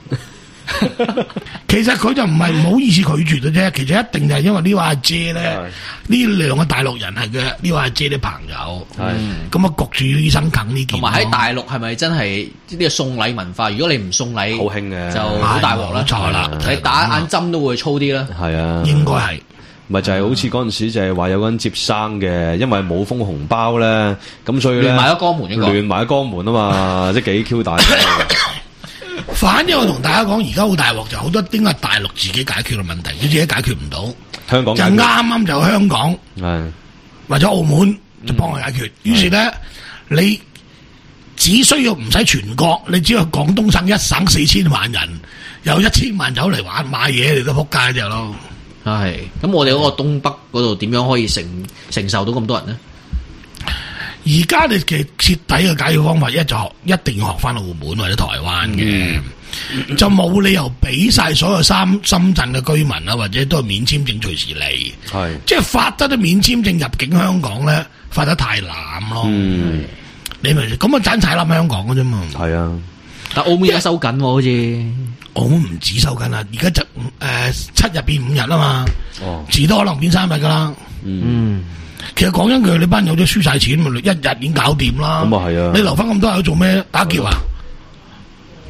Speaker 9: 其實佢就唔係唔好意思拒絕嘅啫，其實一定就係因為呢位阿姐咧，呢兩個大陸人係嘅呢位阿姐啲朋友，係咁啊焗住醫生啃呢件。
Speaker 8: 同埋喺大陸係咪真係呢個送禮文化？如果你唔送禮，
Speaker 7: 好興嘅，
Speaker 8: 就好大鑊啦。
Speaker 9: 錯啦，
Speaker 8: 你打眼針都會粗啲啦。係
Speaker 7: 啊，
Speaker 9: 應該係。
Speaker 7: 咪就係好似嗰陣時就係話有個人接生嘅，因為冇封紅包咧，咁所以咧
Speaker 8: 亂買咗江門應該，
Speaker 7: 亂買咗江門啊嘛，即係幾 Q 大。
Speaker 9: 反正我同大家講，而家好大鑊，就好多點解大陸自己解決嘅問題，佢自己解決唔到，
Speaker 7: 香港
Speaker 9: 就啱啱就香港
Speaker 7: 係
Speaker 9: 或者澳門就幫佢解決。於、嗯、是咧，你只需要唔使全國，你只要廣東省一省四千萬人，有一千萬走嚟玩買嘢，你都撲街就咯。
Speaker 8: 係咁，我哋嗰個東北嗰度點樣可以承承受到咁多人呢？
Speaker 9: 而家你嘅徹底嘅解決方法，一就學一定要學翻澳門或者台灣嘅，嗯、就冇理由俾晒所有三深圳嘅居民啊，或者都係免簽證隨時嚟，係即係發得啲免簽證入境香港咧，發得太濫咯。嗯、你咪咁啊，盞踩冧香港嘅啫嘛。係啊，
Speaker 8: 但澳門而家收緊喎，好似
Speaker 9: 澳門唔止收緊啦，而家就誒、呃、七日變五日啊嘛，哦，遲都可能變三日噶啦。嗯。嗯其實講真句，你班友都輸晒錢，咪一日已經搞掂啦。咁啊係啊！你留翻咁多人做咩？打劫啊？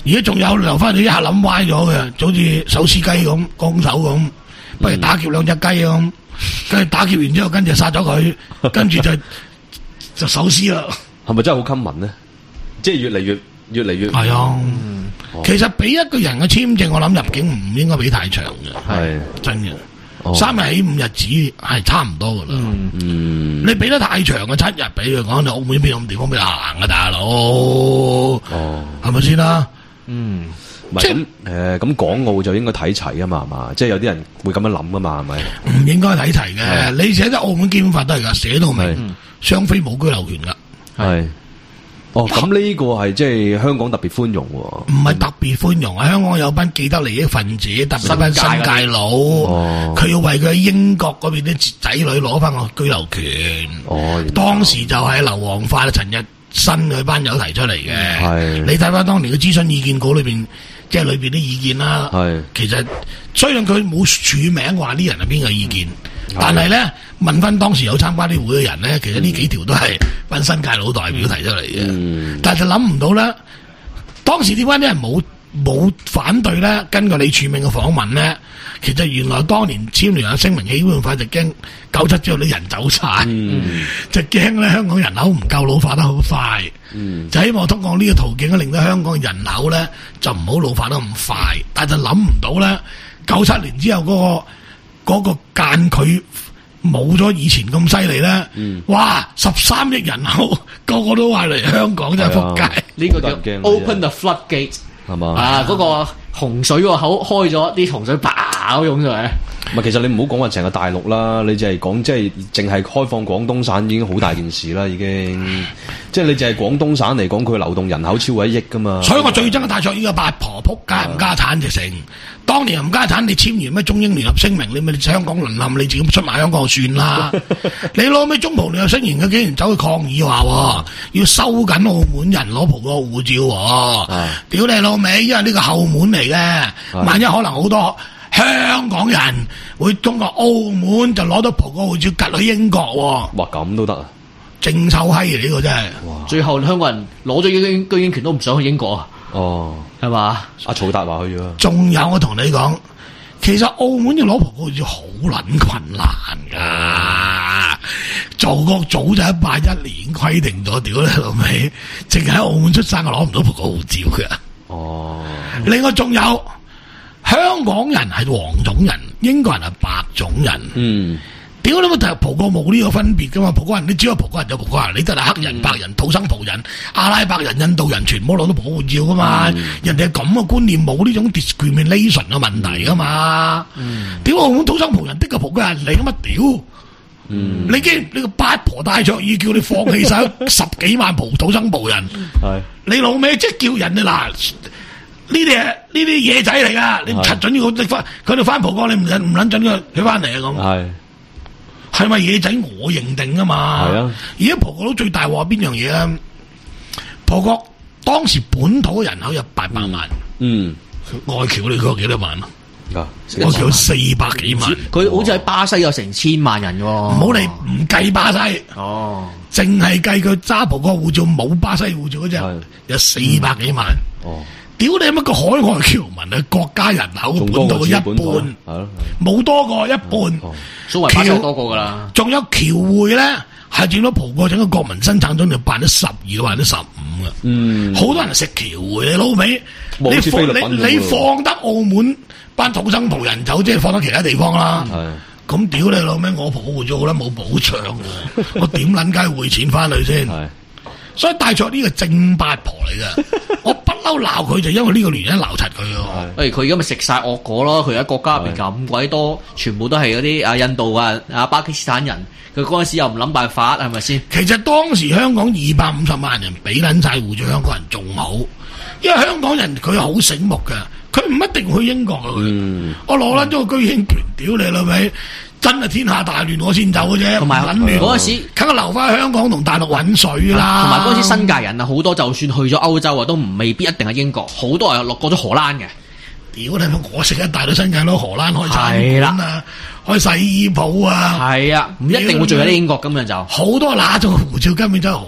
Speaker 9: 而家仲有留翻你一下諗歪咗嘅，就好似手撕雞咁，光手咁，不如打劫兩隻雞咁，跟住打劫完之後，跟住殺咗佢，跟住就就手撕啦。
Speaker 7: 係咪真係好 common 咧？即係越嚟越越嚟越
Speaker 9: 係啊。
Speaker 7: 嗯哦、
Speaker 9: 其實俾一個人嘅簽證，我諗入境唔應該俾太長嘅，係真嘅。哦、三日起五日止係差唔多噶啦。嗯嗯，你俾得太長嘅七日俾佢講，你澳門邊有咁地方俾佢行啊，大佬？哦，係咪先啦？嗯，
Speaker 7: 即係誒，咁港澳就應該睇齊啊嘛，係嘛？即係有啲人會咁樣諗啊嘛，係咪？
Speaker 9: 唔應該睇齊嘅，你寫得澳門基本法都係噶，寫到明雙非冇居留權噶。係。
Speaker 7: 哦，咁呢個係即係香港特別寬容喎。
Speaker 9: 唔係特別寬容啊！香港有班既得利益分子，特別班新界佬，佢、哦、要為佢喺英國嗰邊啲仔女攞翻個居留權。哦，當時就係劉皇發、陳日新佢班友提出嚟嘅。係，你睇翻當年嘅諮詢意見稿裏邊，即係裏邊啲意見啦。係，其實雖然佢冇署名話啲人係邊個意見。但係咧，問翻當時有參加啲會嘅人咧，其實呢幾條都係揾新界佬代表提出嚟嘅。嗯、但係就諗唔到咧，當時點解啲人冇冇反對咧？根據李柱銘嘅訪問咧，其實原來當年簽聯合聲明起本法就驚九七之後啲人走晒，嗯、就驚咧香港人口唔夠老化得好快，嗯、就希望通過呢個途徑咧，令到香港人口咧就唔好老化得咁快。但係就諗唔到咧，九七年之後嗰、嗰個。嗰個間距冇咗以前咁犀利咧，嗯、哇！十三億人口個個都話嚟香港真係仆街，
Speaker 8: 呢個叫 Open the floodgate 係嘛？啊，嗰、嗰個洪水個口開咗，啲洪水爆湧咗嚟。
Speaker 7: 唔係，其實你唔好講話成個大陸啦，你就係講即係淨係開放廣東省已經好大件事啦，已經。即係你淨係廣東省嚟講，佢流動人口超過一億噶嘛。
Speaker 9: 所以我最憎嘅大錯呢個八婆仆街唔家產直成。當年唔家產，你簽完咩中英聯合聲明，你咪香港淪陷，你自己出賣香港就算啦。你攞咩中葡聯合聲明嘅竟然走去抗議話，要收緊澳門人攞葡國護照。屌你老味，因為呢個後門嚟嘅，萬一可能好多香港人會通過澳門就攞到葡國護照，趌去英國。
Speaker 7: 哇，咁都得啊！
Speaker 9: 正臭閪嚟呢個真係。
Speaker 8: 最後香港人攞咗居居英權都唔想去英國啊！
Speaker 7: 哦，
Speaker 8: 係嘛？
Speaker 7: 阿曹達話去咗。
Speaker 9: 仲有我同你講，其實澳門要攞葡國護照好撚困難噶，做個早就一八一年規定咗，屌你老味，淨係喺澳門出生就攞唔到葡國護照嘅。哦，另外仲有香港人係黃種人，英國人係白種人。嗯。屌你乜葡國冇呢個分別噶嘛？葡國人你只有葡國人就葡國人，你得係黑人、白人、土生葡人、阿拉伯人、印度人，全部攞到葡國護照噶嘛？嗯、人哋係咁嘅觀念，冇呢種 discrimination 嘅問題噶嘛？屌、嗯、澳門土生葡人的個葡國人嚟噶嘛？屌！嗯、你既你個八婆戴卓爾叫你放棄晒十幾萬葡土生葡人，係你老味即係叫人哋嗱呢啲係呢啲野仔嚟噶，你唔准要佢翻佢哋翻葡國，你唔唔捻准佢佢翻嚟啊咁。係。係咪野仔？我認定啊嘛。係啊。而家葡國佬最大鑊邊樣嘢啊？葡國當時本土人口有八百萬。嗯。外僑你講幾多萬啊？啊，外僑四百幾萬。
Speaker 8: 佢好似喺巴西有成千萬人喎。唔
Speaker 9: 好理，唔計巴西。哦。淨係計佢揸葡國護照冇巴西護照嗰隻，有四百幾萬。哦。屌你乜個海外僑民啊？國家人口本土嘅一半，冇多過一半。
Speaker 8: 蘇維巴西多過噶啦。
Speaker 9: 仲有僑匯咧，係佔咗葡國整個國民生產總值百分之十二，百分之十五噶。嗯，好多人食僑匯，你老味，你放你你放得澳門班土生葡人走，即係放得其他地方啦。係。咁屌你老味，我葡護照咧冇保障嘅，我點捻解匯錢翻去先？係。所以戴卓呢個正八婆嚟嘅，我不嬲鬧佢就因為呢個原因鬧柒佢嘅。
Speaker 8: 誒，佢而家咪食晒惡果咯！佢而家國家入邊咁鬼多，全部都係嗰啲啊印度啊、啊巴基斯坦人，佢嗰陣時又唔諗辦法，係咪先？
Speaker 9: 其實當時香港二百五十萬人俾撚晒護照，香港人仲好，因為香港人佢好醒目嘅，佢唔一定去英國嘅。嗯、我攞撚咗個居英權，屌你老味！真係天下大亂我先走嘅啫，
Speaker 8: 同埋嗰陣時，
Speaker 9: 梗係留翻香港同大陸揾水啦。
Speaker 8: 同埋嗰陣時新界人啊，好多就算去咗歐洲啊，都唔未必一定係英國，好多係落過咗荷蘭嘅。
Speaker 9: 屌你！我識一大堆新界佬，荷蘭開餐館啊，開洗衣鋪啊。
Speaker 8: 係啊，唔一定會做喺啲英國咁樣就。
Speaker 9: 好多拿咗護照根本真係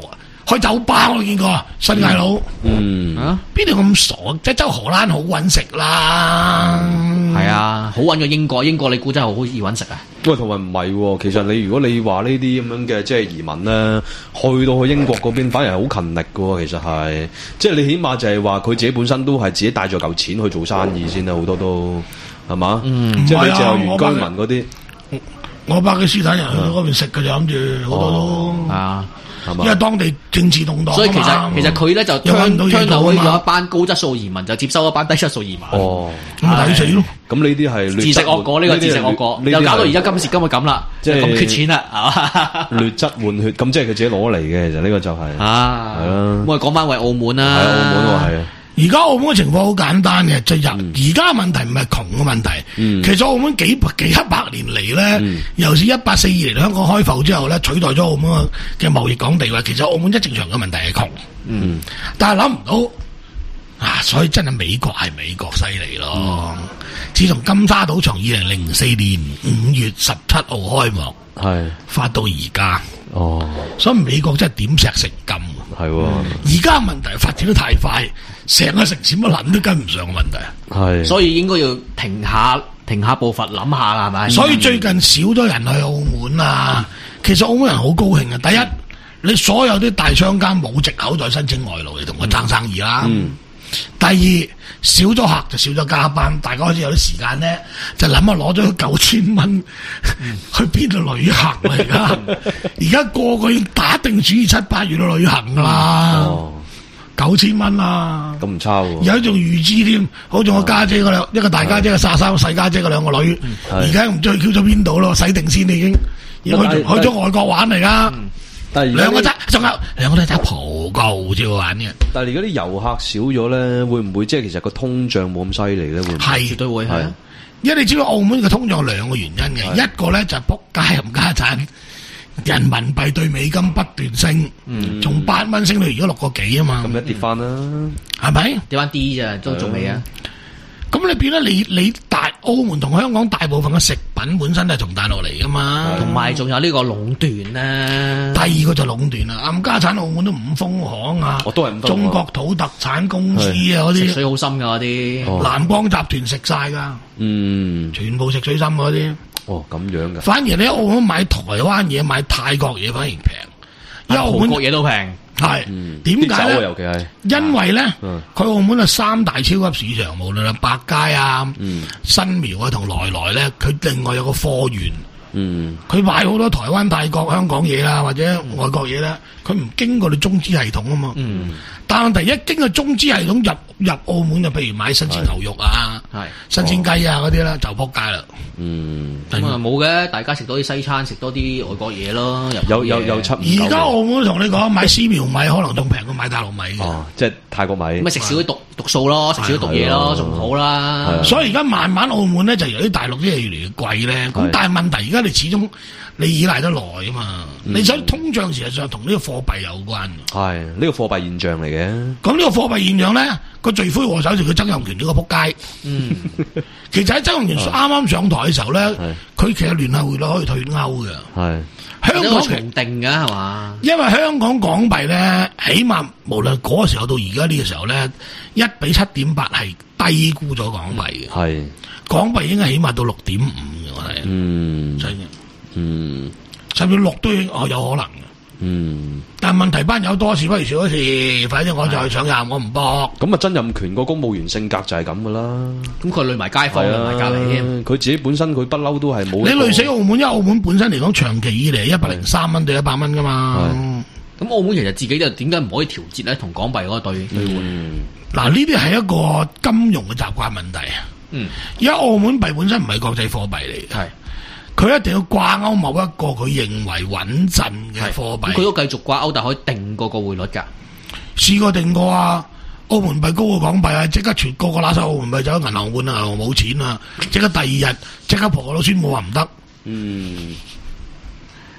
Speaker 9: 開酒吧我見過，新界佬，
Speaker 7: 嗯
Speaker 8: 啊，
Speaker 9: 邊度咁傻？即係周荷蘭好揾食啦，
Speaker 8: 係啊，好揾過英國，英國你估真係好易揾食啊？
Speaker 7: 喂，同埋唔係喎，其實你如果你話呢啲咁樣嘅即係移民咧，去到去英國嗰邊反而係好勤力嘅喎，其實係，即係你起碼就係話佢自己本身都係自己帶咗嚿錢去做生意先啦，好多都係嘛？
Speaker 9: 嗯，
Speaker 7: 即係你
Speaker 9: 唔係啊
Speaker 7: 自由原居民嗰啲。
Speaker 9: 我巴基斯坦人去到嗰邊食嘅就諗住好多都
Speaker 8: 啊，
Speaker 9: 因為當地政治動盪啊嘛，
Speaker 8: 所以其實其實佢咧就
Speaker 9: 又揾唔到嘢
Speaker 8: 將
Speaker 9: 做啊嘛
Speaker 8: 咗一班高質素移民，就接收一班低質素移民。
Speaker 7: 哦，
Speaker 9: 咁咪抵死咯。
Speaker 7: 咁呢啲係
Speaker 8: 自食惡果，呢個自食惡果，又搞到而家今時今日咁啦，
Speaker 7: 即係
Speaker 8: 咁缺錢啦，係嘛？
Speaker 7: 劣質換血，咁即係佢自己攞嚟嘅，其實呢個就係
Speaker 8: 啊，
Speaker 7: 係啦。
Speaker 8: 咁啊講翻為澳門啦，
Speaker 7: 係澳門喎，係啊。
Speaker 9: 而家澳門嘅情況好簡單嘅，就入而家問題唔係窮嘅問題，
Speaker 7: 嗯、
Speaker 9: 其實澳門幾幾一百年嚟咧，嗯、尤其是一八四二年香港開埠之後咧，取代咗澳門嘅貿易港地位，其實澳門一正常嘅問題係窮，
Speaker 7: 嗯、
Speaker 9: 但係諗唔到啊，所以真係美國係美國犀利咯。嗯、自從金沙賭場二零零四年五月十七號開幕，係發到而家，哦，所以美國真係點石成金。
Speaker 7: 係喎，
Speaker 9: 而家問題發展得太快，成個城市乜撚都跟唔上嘅問題。
Speaker 7: 係，
Speaker 8: 所以應該要停下停下步伐諗下啦，係咪？
Speaker 9: 所以最近少咗人去澳門啊，其實澳門人好高興啊！第一，你所有啲大商家冇藉口再申請外勞嚟同我爭生意啦。嗯。第二，少咗客就少咗加班，大家開始有啲時間咧，就諗下攞咗九千蚊去邊度旅行啊！而家而家個個已經打定主意七八月去旅行噶啦，九千蚊啦，
Speaker 7: 咁唔差喎。
Speaker 9: 而家仲預支添，好似我家姐嗰兩一個大家姐嘅沙三細家姐嗰兩個女，而家唔知去 Q 咗邊度咯，洗定先已經，而家去咗去咗外國玩嚟噶。但係兩個揸，仲有兩個都係揸葡告照玩嘅。
Speaker 7: 但係而家啲遊客少咗咧，會唔會即係其實個通脹冇咁犀利咧？會唔會？
Speaker 9: 係
Speaker 8: 絕對會係。
Speaker 9: 因為你知道澳門嘅通脹有兩個原因嘅，一個咧就係仆街冚家產，人民幣對美金不斷升，嗯，從八蚊升到而家六個幾啊嘛。
Speaker 7: 咁一跌翻啦，
Speaker 9: 係咪？
Speaker 8: 跌翻啲咋，都仲未啊。
Speaker 9: 咁你變咗你你大澳門同香港大部分嘅食品本身都係從大陸嚟噶嘛，
Speaker 8: 同埋仲有呢個壟斷咧。
Speaker 9: 第二個就壟斷啦，冚家產澳門都五豐行啊，
Speaker 7: 我都係
Speaker 9: 中國土特產公司啊嗰啲，
Speaker 8: 食水好深噶嗰啲，
Speaker 9: 南光集團食晒噶，
Speaker 7: 嗯，
Speaker 9: 全部食水深嗰啲。
Speaker 7: 哦，咁樣噶。反
Speaker 9: 而你喺澳門買台灣嘢、買泰國嘢反而平，因為澳門
Speaker 8: 國嘢都平。
Speaker 9: 係點解咧？
Speaker 7: 尤其係
Speaker 9: 因為咧，佢澳門係三大超級市場，無論係百佳啊、新苗啊同來來咧，佢另外有個貨源。嗯，佢買好多台灣、泰國、香港嘢啦，或者外國嘢咧，佢唔經過你中資系統啊嘛。嗯，但係一經過中資系統入入澳門就譬如買新鮮牛肉啊、係新鮮雞啊嗰啲啦，就撲街啦。
Speaker 7: 嗯，
Speaker 8: 咁啊冇嘅，大家食多啲西餐，食多啲外國嘢咯。
Speaker 7: 有有有七
Speaker 9: 而家澳門同你講買絲苗米可能仲平過買大陸米。
Speaker 7: 哦，即係泰國米。
Speaker 8: 咪食少啲毒毒素咯，食少啲毒嘢咯，仲好啦。
Speaker 9: 所以而家慢慢澳門咧就由於大陸啲嘢越嚟越貴咧，咁但係問題而家你始終你依賴得耐啊嘛，你想通脹事實上同呢個貨幣有關。
Speaker 7: 係呢個貨幣現象嚟嘅。
Speaker 9: 咁呢個貨幣現象咧，個罪魁禍首就佢曾蔭權呢個仆街。嗯，其實喺曾蔭權啱啱上台嘅時候咧，佢其實聯繫匯率可以退歐嘅。係香港
Speaker 8: 長定嘅係嘛？
Speaker 9: 因為香港港幣咧，起碼無論嗰個時候到而家呢個時候咧，一比七點八係低估咗港幣嘅。係港幣應該起碼到六點五嘅，係。嗯，真嘅。嗯，甚至六都哦有可能嘅。嗯，但係問題班有多事不如少一事，反正我就係上任，我唔搏。
Speaker 7: 咁啊，曾蔭權個公務員性格就係咁噶啦。
Speaker 8: 咁佢累埋街坊，累埋隔離添。
Speaker 7: 佢自己本身佢不嬲都係冇。
Speaker 9: 你累死澳門，因為澳門本身嚟講，長期以嚟一百零三蚊對一百蚊噶嘛。
Speaker 8: 咁澳門其實自己就點解唔可以調節咧？同港幣嗰個兌兌換。
Speaker 9: 嗱，呢啲係一個金融嘅習慣問題啊。嗯，而家澳門幣本身唔係國際貨幣嚟嘅。係。佢一定要掛鈎某一個佢認為穩陣嘅貨幣，
Speaker 8: 佢都繼續掛鈎，但可以定過個匯率㗎。
Speaker 9: 試過定過啊，澳門幣高過港幣啊，即刻全個個拿晒澳門幣走去銀行換啊，銀行冇錢啊，即刻第二日即刻婆個老孫冇話唔得。嗯，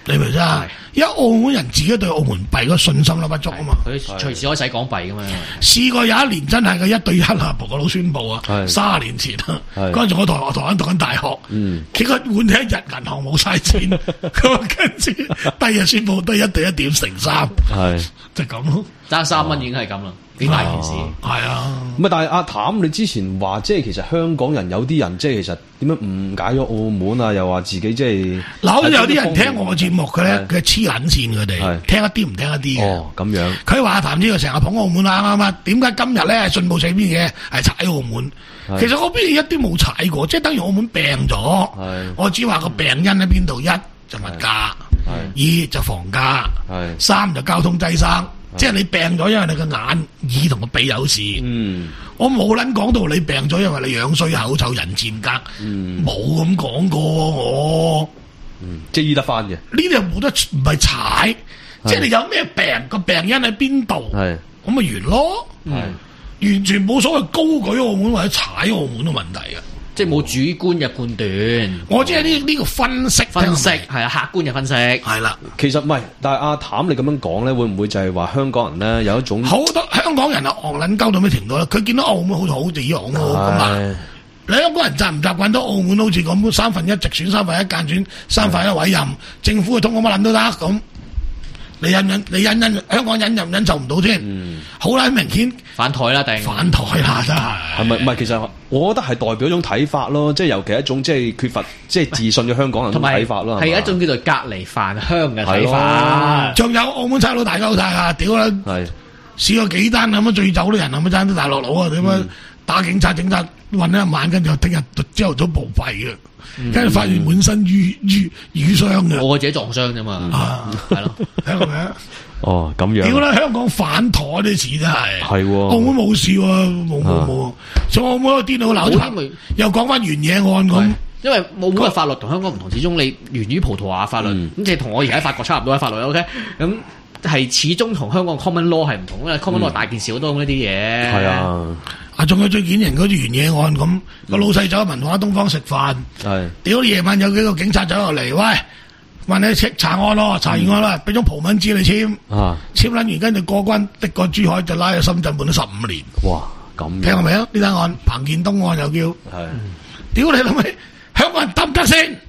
Speaker 9: 你明唔明啊？因為澳門人自己對澳門幣嗰個信心都不足啊嘛。
Speaker 8: 佢隨時可以使港幣噶嘛。
Speaker 9: 試過有一年真係嘅一對一啊，葡國佬宣佈啊，卅年前啊，嗰陣仲我台台灣讀緊大學，結果換咗一日銀行冇晒錢，咁啊跟住第二日宣佈都係一對一點乘三，就咁咯，
Speaker 8: 爭三蚊已經係咁啦。幾大件事，
Speaker 9: 係啊！
Speaker 7: 唔係，但係阿譚，你之前話即係其實香港人有啲人即係其實點樣誤解咗澳門啊？又話自己即係
Speaker 9: 嗱，好似有啲人聽我嘅節目嘅咧，佢黐撚線佢哋，聽一啲唔聽一啲嘅。
Speaker 7: 哦，咁樣。
Speaker 9: 佢話阿譚呢個成日捧澳門啊啱啱？點解今日咧信報寫邊嘢係踩澳門？其實我邊一啲冇踩過，即係等於澳門病咗。我只話個病因喺邊度？一就物價，二就房價，三就交通擠塞。即係你病咗，因為你個眼、耳同個鼻有事。嗯，我冇撚講到你病咗，因為你樣衰口臭人賤格。嗯，冇咁講過我。
Speaker 7: 嗯，即係醫得翻嘅。呢
Speaker 9: 啲又冇得唔係踩，即係你有咩病個病因喺邊度？係咁咪完咯。係完全冇所謂高舉澳門或者踩澳門嘅問題嘅。
Speaker 8: 即係冇主觀嘅判斷，
Speaker 9: 我即係呢呢個分析
Speaker 8: 分析係啊，客觀嘅分析
Speaker 9: 係啦。
Speaker 7: 其實唔係，但係阿譚你咁樣講咧，會唔會就係話香港人咧有一種
Speaker 9: 好多香港人啊戇撚鳩到咩程度咧？佢見到澳門好似好地澳門咁啊！你香港人習唔習慣到澳門好似咁三分一直選、三分一間選、三分一委任，政府嘅通過乜撚都得咁？你忍忍，你忍忍，香港忍忍忍受唔到先，好啦，明顯
Speaker 8: 反台啦，定
Speaker 9: 反台啦，真係
Speaker 7: 係咪？唔係，其實我覺得係代表一種睇法咯，即係尤其一種即係缺乏即係自信嘅香港人嘅睇法咯，
Speaker 8: 係一種叫做隔離飯香嘅睇法。
Speaker 9: 仲有澳門差佬大鳩晒啊！屌啦，試過幾單咁樣醉酒啲人咁樣爭啲大陸佬啊！點樣打警察，警察混一晚，跟住聽日朝頭早暴斃嘅。跟住發現滿身瘀瘀瘀傷嘅，
Speaker 8: 我自己撞傷啫嘛，係咯，
Speaker 9: 聽過未啊？
Speaker 7: 哦，咁樣。
Speaker 9: 屌啦！香港反台啲事真係，
Speaker 7: 係
Speaker 9: 澳門冇事喎，冇冇冇，所以澳門個電腦鬧出，又講翻原野案咁。
Speaker 8: 因為澳門嘅法律同香港唔同，始終你源於葡萄牙法律，咁即係同我而家喺法國差唔多嘅法律 ，OK， 咁係始終同香港 common law 係唔同，因為 common law 大件事好多咁呢啲嘢。
Speaker 7: 係啊。
Speaker 9: 啊！仲有最典型嗰啲原野案咁，個老細走去文華東方食飯，屌夜晚有幾個警察走落嚟，喂，問你查查案咯，查完案啦，俾張葡文紙你簽，簽撚完跟住過關的過珠海就拉去深圳判咗十五年。
Speaker 7: 哇！咁
Speaker 9: 聽過未啊？呢單案彭建東案又叫，屌你諗起香港人得唔得先？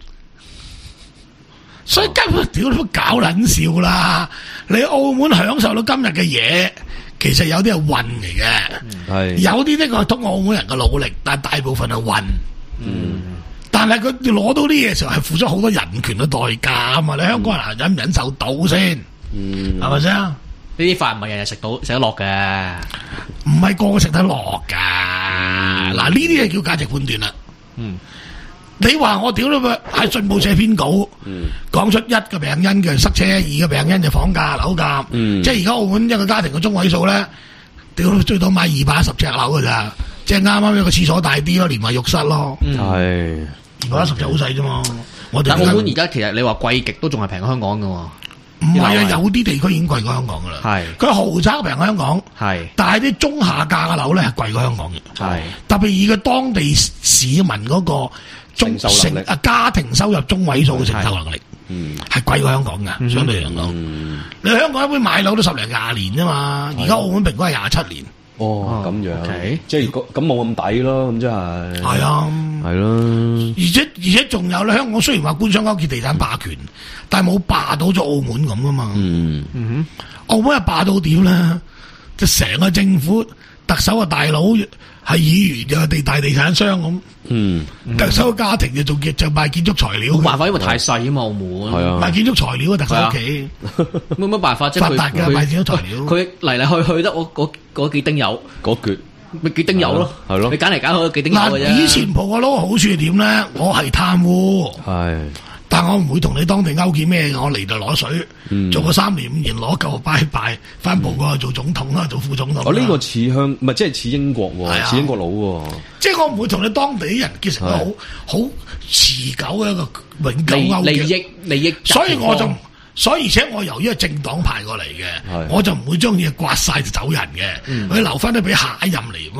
Speaker 9: 所以根本屌都搞撚笑啦！你澳門享受到今日嘅嘢。其實有啲係運嚟嘅，係有啲呢個係通過澳門人嘅努力，但係大部分係運。嗯，但係佢攞到啲嘢時候係付出好多人權嘅代價啊嘛！你香港人忍唔忍受到先？嗯，係咪先？呢
Speaker 8: 啲飯唔係日日食到食得落嘅，
Speaker 9: 唔係個個食得落噶。嗱，呢啲係叫價值判斷啦。嗯。你話我屌你咪喺信報寫篇稿，講、嗯、出一個病因嘅塞車，二個病因就房價樓價，嗯、即係而家澳門一個家庭嘅中位數咧，屌最多買二百一十尺樓㗎咋，即係啱啱一個廁所大啲咯，連埋浴室咯，係二百一十尺好細啫嘛。我哋
Speaker 8: 澳門而家其實你話貴極都仲係平過香港㗎喎。
Speaker 9: 唔係啊，有啲地區已經貴過香港噶啦。係佢豪宅平過香港，係但係啲中下價嘅樓咧係貴過香港嘅。係特別以佢當地市民嗰個中成啊家庭收入中位數嘅承受能力，嗯，係貴過香港噶。相對嚟講，你香港一般買樓都十零廿年啫嘛，而家澳門平均係廿七年。
Speaker 7: 哦，咁樣，即係咁冇咁抵咯，咁即係。係
Speaker 9: 啊，
Speaker 7: 係咯。
Speaker 9: 而且而且仲有咧，香港雖然話官商勾結地產霸權，但係冇霸到咗澳門咁噶嘛。嗯嗯哼，澳門係霸到點咧？就成個政府、特首嘅大佬係議員，又地大地產商咁。嗯，特首嘅家庭就做建就賣建築材料。
Speaker 8: 冇辦法，因為太細啊嘛，澳門。
Speaker 7: 係啊，
Speaker 9: 賣建築材料啊，特首屋企。
Speaker 8: 冇乜辦法，即係
Speaker 9: 發達嘅賣建築材料。
Speaker 8: 佢嚟嚟去去得我嗰嗰幾丁友，
Speaker 7: 嗰橛
Speaker 8: 咪幾丁友咯，係咯。你揀嚟揀去幾丁友嘅啫。
Speaker 9: 以前葡國佬好處係點咧？我係貪污。係。但我唔會同你當地勾結咩，我嚟就攞水，嗯、做個三年五年攞夠拜拜，翻葡國去做總統啦，做副總統。
Speaker 7: 哦，呢、這個似向，唔係即係似英國喎，似、啊、英國佬喎。
Speaker 9: 即係我唔會同你當地人結成個好好持久嘅一個永久勾結。
Speaker 8: 利益利益，
Speaker 9: 所以我就，所以而且我由於係政黨派過嚟嘅，我就唔會將嘢刮晒就走人嘅，佢、嗯、留翻啲俾下一任嚟啊嘛。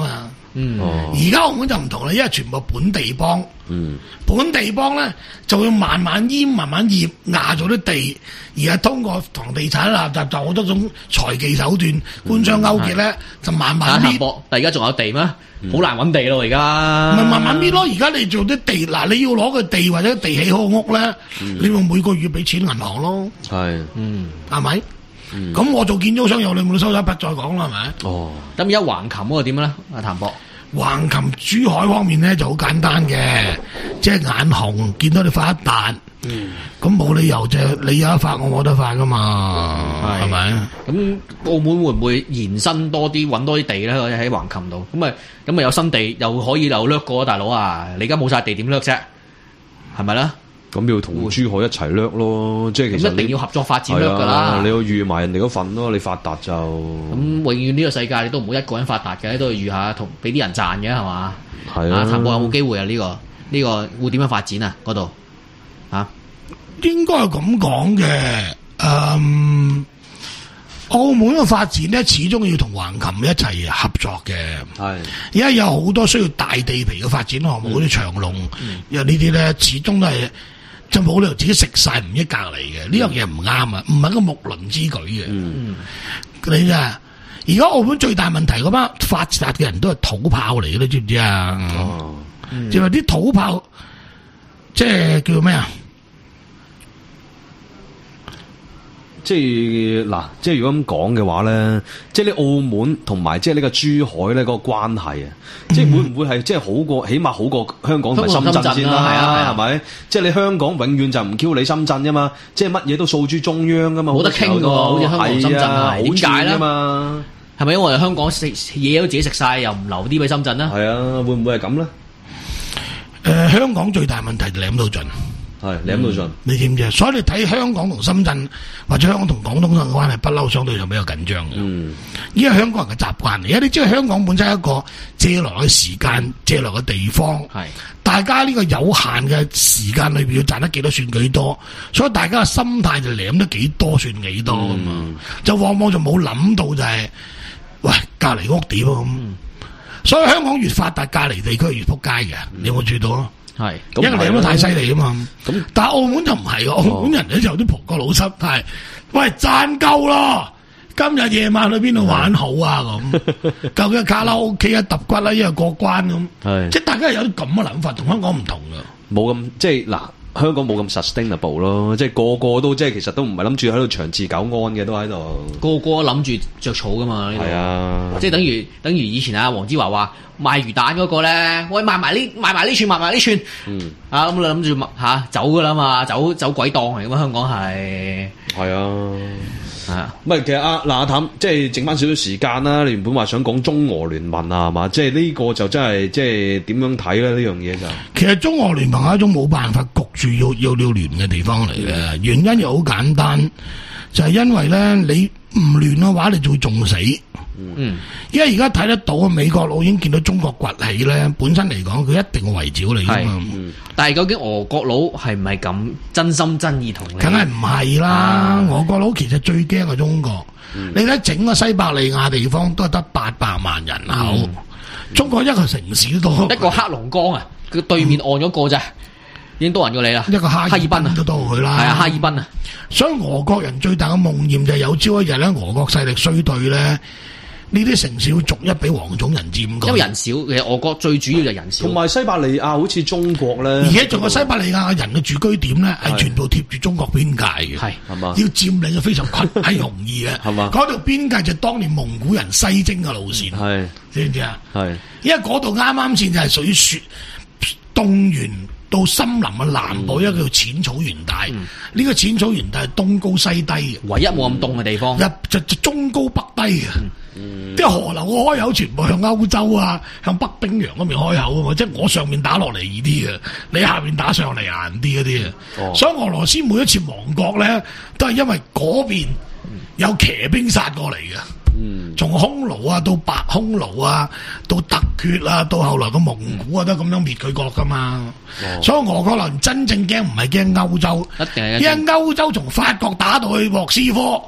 Speaker 8: 嗯，
Speaker 9: 而家澳門就唔同啦，因為全部本地幫。
Speaker 7: 嗯，
Speaker 9: 本地幫咧就要慢慢閹、慢慢醃壓咗啲地，而係通過房地產垃圾就好多種財技手段、官商勾結咧，就慢慢搣。
Speaker 8: 但而家仲有地咩？好難揾地咯，而家。
Speaker 9: 咪慢慢搣咯，而家你做啲地嗱，你要攞個地或者地起好屋咧，你用每個月俾錢銀行咯。
Speaker 7: 係，
Speaker 9: 嗯，係咪？咁我做建築商有你冇收入不再講啦，係咪？
Speaker 8: 哦，咁而家橫琴嗰個點咧？阿譚博。
Speaker 9: 橫琴珠海方面咧就好簡單嘅，即係眼紅見到你發一達，咁冇、嗯、理由就你有一發我冇得發噶嘛，係咪、嗯？
Speaker 8: 咁澳門會唔會延伸多啲揾多啲地咧？喺橫琴度，咁咪咁咪有新地又可以又掠過，大佬啊！你而家冇晒地點掠啫，係咪咧？
Speaker 7: 咁要同珠海一齊掠咯，即係其實
Speaker 8: 一定要合作發展掠噶啦。
Speaker 7: 你要預埋人哋嗰份咯，你發達就
Speaker 8: 咁、嗯、永遠呢個世界你都唔好一個人發達嘅，都要預下同俾啲人賺嘅係嘛？
Speaker 7: 係啊，
Speaker 8: 譚博有冇機會啊？呢、這個呢、這個會點樣發展啊？嗰度啊，
Speaker 9: 應該係咁講嘅。嗯，澳門嘅發展咧，始終要同橫琴一齊合作嘅。係，而家有好多需要大地皮嘅發展項目，嗰啲長隆，因為呢啲咧始終都係。就冇理由自己食晒唔一格嚟嘅，呢樣嘢唔啱啊！唔係個木輪之舉嘅。嗯，你啊，而家澳門最大問題嗰班發達嘅人都係土炮嚟嘅，你知唔知啊？哦，就話啲土炮，即係叫咩啊？
Speaker 7: 即係嗱，即係如果咁講嘅話咧，即係你澳門同埋即係呢個珠海咧嗰個關係啊，嗯、即係會唔會係即係好過，起碼好過香港同埋深圳先啦？係啊，係咪？即係你香港永遠就唔 Q 你深圳噶嘛，即係乜嘢都訴諸中央噶嘛，冇得傾噶喎，好似香港深圳係點解咧？嘛係咪因為我哋香港食嘢都自己食晒，又唔留啲俾深圳咧？係啊，會唔會係咁咧？誒、
Speaker 9: 呃，香港最大問題就舐到盡。
Speaker 7: 係舐到盡、嗯，
Speaker 9: 你知唔知？所以你睇香港同深圳或者香港同廣東嘅關係，不嬲相對就比較緊張嘅。嗯，因為香港人嘅習慣嚟，因為你知道香港本身係一個借來嘅時間、借來嘅地方，係大家呢個有限嘅時間裏邊要賺得幾多算幾多，所以大家嘅心態就舐得幾多算幾多㗎嘛、嗯，就往往就冇諗到就係、是，喂隔離屋點咁，所以香港越發達，隔離地區越撲街嘅，你有冇注意到啊？係，因為你咁太犀利啊嘛。咁但係澳門就唔係，澳門人咧就有啲葡國老濕係，喂賺夠咯，今日夜晚去邊度玩好啊咁，究竟卡拉 OK 啊揼骨啦，因為過關咁，係，即係大家有啲咁嘅諗法，同香港唔同噶，冇咁即係嗱。香港冇咁 sustainable 咯，即係個個都即係其實都唔係諗住喺度長治久安嘅，都喺度個個諗住着草噶嘛。係啊，即係等於等於以前啊，黃子華話賣魚蛋嗰個咧，喂賣埋呢賣埋呢串賣埋呢串，嗯啊咁你諗住吓走噶啦嘛，走走鬼檔嚟噶嘛，香港係係啊。啊，唔係其實阿嗱阿譚，即係剩翻少少時間啦。你原本話想講中俄聯盟啊，係嘛？即係呢個就真係即係點樣睇咧？呢樣嘢就其實中俄聯盟係一種冇辦法焗住要要要聯嘅地方嚟嘅，嗯、原因又好簡單，就係、是、因為咧你唔聯嘅話，你就會仲死。嗯，因為而家睇得到美國佬已經見到中國崛起咧，本身嚟講佢一定會圍剿你噶嘛。嗯、但係究竟俄國佬係唔係咁真心真意同你？梗係唔係啦！啊、俄國佬其實最驚係中國。嗯、你睇整個西伯利亞地方都係得八百萬人口，嗯、中國一個城市都多，一個黑龍江啊，佢對面岸嗰個咋？嗯已經多人過你啦，一個哈爾濱啊，都多佢啦。係啊，哈爾濱啊。所以俄國人最大嘅夢魘就係有朝一日咧，俄國勢力衰退咧，呢啲城市會逐一俾黃種人佔據。因為人少，其實俄國最主要就係人少。同埋西伯利亞好似中國咧，而且仲有西伯利亞嘅人嘅住居點咧，係全部貼住中國邊界嘅。係係嘛，要佔領係非常困係容易嘅。係嘛，嗰條邊界就當年蒙古人西征嘅路線。係知唔知啊？係，因為嗰度啱啱先就係屬於雪凍原到森林嘅南部，一個叫淺草原帶。呢、嗯、個淺草原帶係東高西低嘅，唯一冇咁凍嘅地方。入就就中高北低嘅，啲、嗯、河流嘅開口全部向歐洲啊，向北冰洋嗰邊開口啊嘛。即係我上面打落嚟易啲嘅，你下面打上嚟硬啲嗰啲啊。哦、所以俄羅斯每一次亡國咧，都係因為嗰邊有騎兵殺過嚟嘅。嗯，從匈奴啊到白匈奴啊到突厥啊到後來嘅蒙古啊、嗯、都咁樣滅佢國噶嘛，哦、所以俄國人真正驚唔係驚歐洲，一定係因為歐洲從法國打到去莫斯科，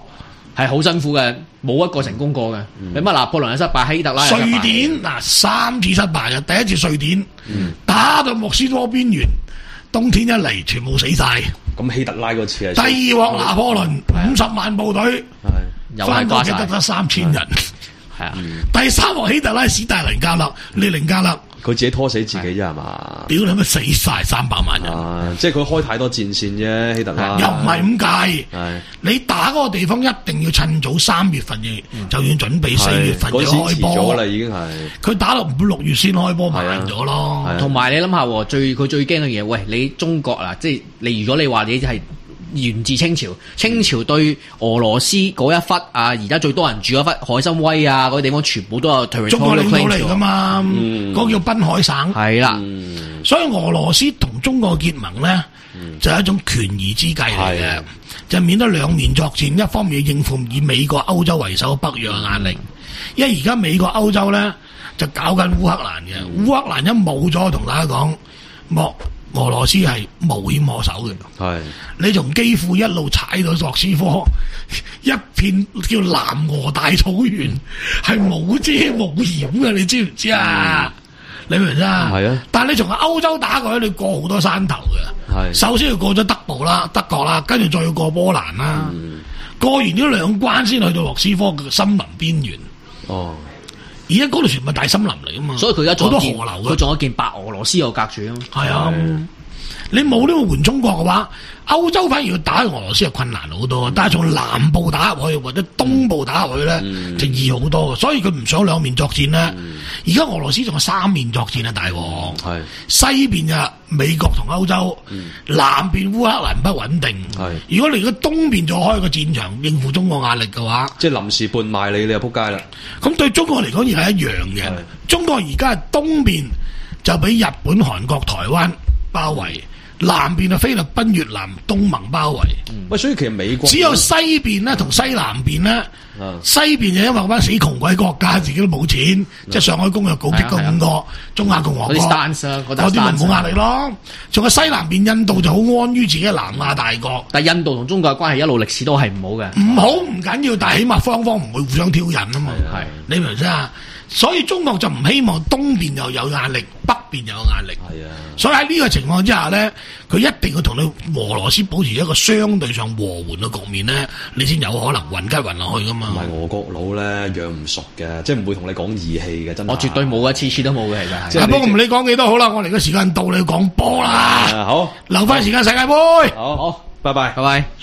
Speaker 8: 係好辛苦嘅，冇一個成功過嘅。你乜拿破崙又失敗，希特拉又失敗
Speaker 9: 瑞典嗱三次失敗嘅，第一次瑞典、
Speaker 7: 嗯、
Speaker 9: 打到莫斯科邊緣，冬天一嚟全部死晒。
Speaker 7: 咁希特拉嗰次係
Speaker 9: 第二鑊拿破崙五十萬部隊，翻過去得得三千人。
Speaker 8: 係啊，
Speaker 9: 第三鑊希特拉史大林格勒、列寧格勒。
Speaker 7: 佢自己拖死自己啫係嘛？
Speaker 9: 屌你咪死晒三百萬人！
Speaker 7: 啊、即係佢開太多戰線啫，希特拉
Speaker 9: 又唔係咁計。你打嗰個地方一定要趁早三月份嘅、嗯，就要準備四月份嘅開波。
Speaker 7: 咗啦，已經係。佢
Speaker 9: 打到五六月先開波，慢咗咯。
Speaker 8: 同埋你諗下，最佢最驚嘅嘢，喂，你中國啊，即係你如果你話你係。源自清朝，清朝對俄羅斯嗰一忽啊，而家最多人住嗰忽海參崴啊，嗰啲地方全部都有中
Speaker 9: 國領土嚟噶嘛，嗰、嗯、個叫濱海省。係啦、嗯，所以俄羅斯同中國結盟咧、嗯，就係、是、一種權宜之計嚟嘅，就免得兩面作戰。一方面要應付以美國、歐洲為首北約嘅壓力，嗯、因為而家美國、歐洲咧就搞緊烏克蘭嘅，烏、嗯、克蘭一冇咗，同大家講莫。俄羅斯係無險可守嘅，係你從基輔一路踩到莫斯科，一片叫南俄大草原，係冇遮冇險嘅，你知唔知啊？嗯、你明唔明啊？係啊！但係你從歐洲打過去，你過好多山頭嘅，係首先要過咗德國啦、德國啦，跟住再要過波蘭啦、嗯，過完呢兩關先去到莫斯科嘅森林邊緣。哦。而家嗰度全部大森林嚟噶嘛，
Speaker 8: 所以佢而家
Speaker 9: 好多河流，
Speaker 8: 佢仲有件白俄羅斯又隔住啊。
Speaker 9: 係啊，你冇呢個援中國嘅話，歐洲反而要打俄羅斯係困難好多，嗯、但係從南部打入去或者東部打入去咧、嗯，就易好多。所以佢唔想兩面作戰咧。而、嗯、家俄羅斯仲有三面作戰啊，大王。係、嗯、西邊就美國同歐洲，嗯、南邊烏克蘭不穩定。係如果你而家東邊再開個戰場應付中國壓力嘅話，
Speaker 7: 即係臨時半賣你，你就撲街啦。
Speaker 9: 咁對中國嚟講亦係一樣嘅。中國而家係東邊就俾日本、韓國、台灣包圍。南邊啊，菲律賓、越南、東盟包圍。
Speaker 7: 喂、嗯，所以其實美國
Speaker 9: 只有西邊咧同西南邊咧、嗯，西邊就因為班死窮鬼國家自己都冇錢，嗯、即係上海公約稿逼嗰五個中亞共和國，嗰啲咪冇壓力咯。仲有西南邊印度就好安於自己嘅南亞大國。
Speaker 8: 但係印度同中國嘅關係一路歷史都係唔好嘅。
Speaker 9: 唔好唔緊要，但係起碼雙方唔會互相挑釁啊嘛。係你明唔明啊？所以中國就唔希望東邊又有壓力，北邊又有壓力。係啊，所以喺呢個情況之下咧，佢一定要同你俄羅斯保持一個相對上和緩嘅局面咧，你先有可能混吉混落去噶嘛。
Speaker 7: 唔係俄國佬咧，養唔熟嘅，即係唔會同你講義氣嘅，真係。
Speaker 8: 我絕對冇啊，次次都冇嘅，其實。
Speaker 9: 不過唔理講幾多好啦，我哋嘅時間到，你要講波啦。
Speaker 7: 好，
Speaker 9: 留翻時間世界盃。
Speaker 7: 好好，拜拜，
Speaker 8: 拜拜。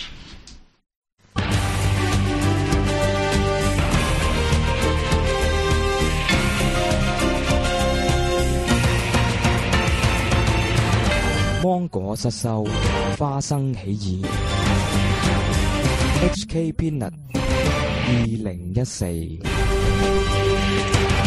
Speaker 18: 芒果失收，花生起義。H K Peanut 二零一四。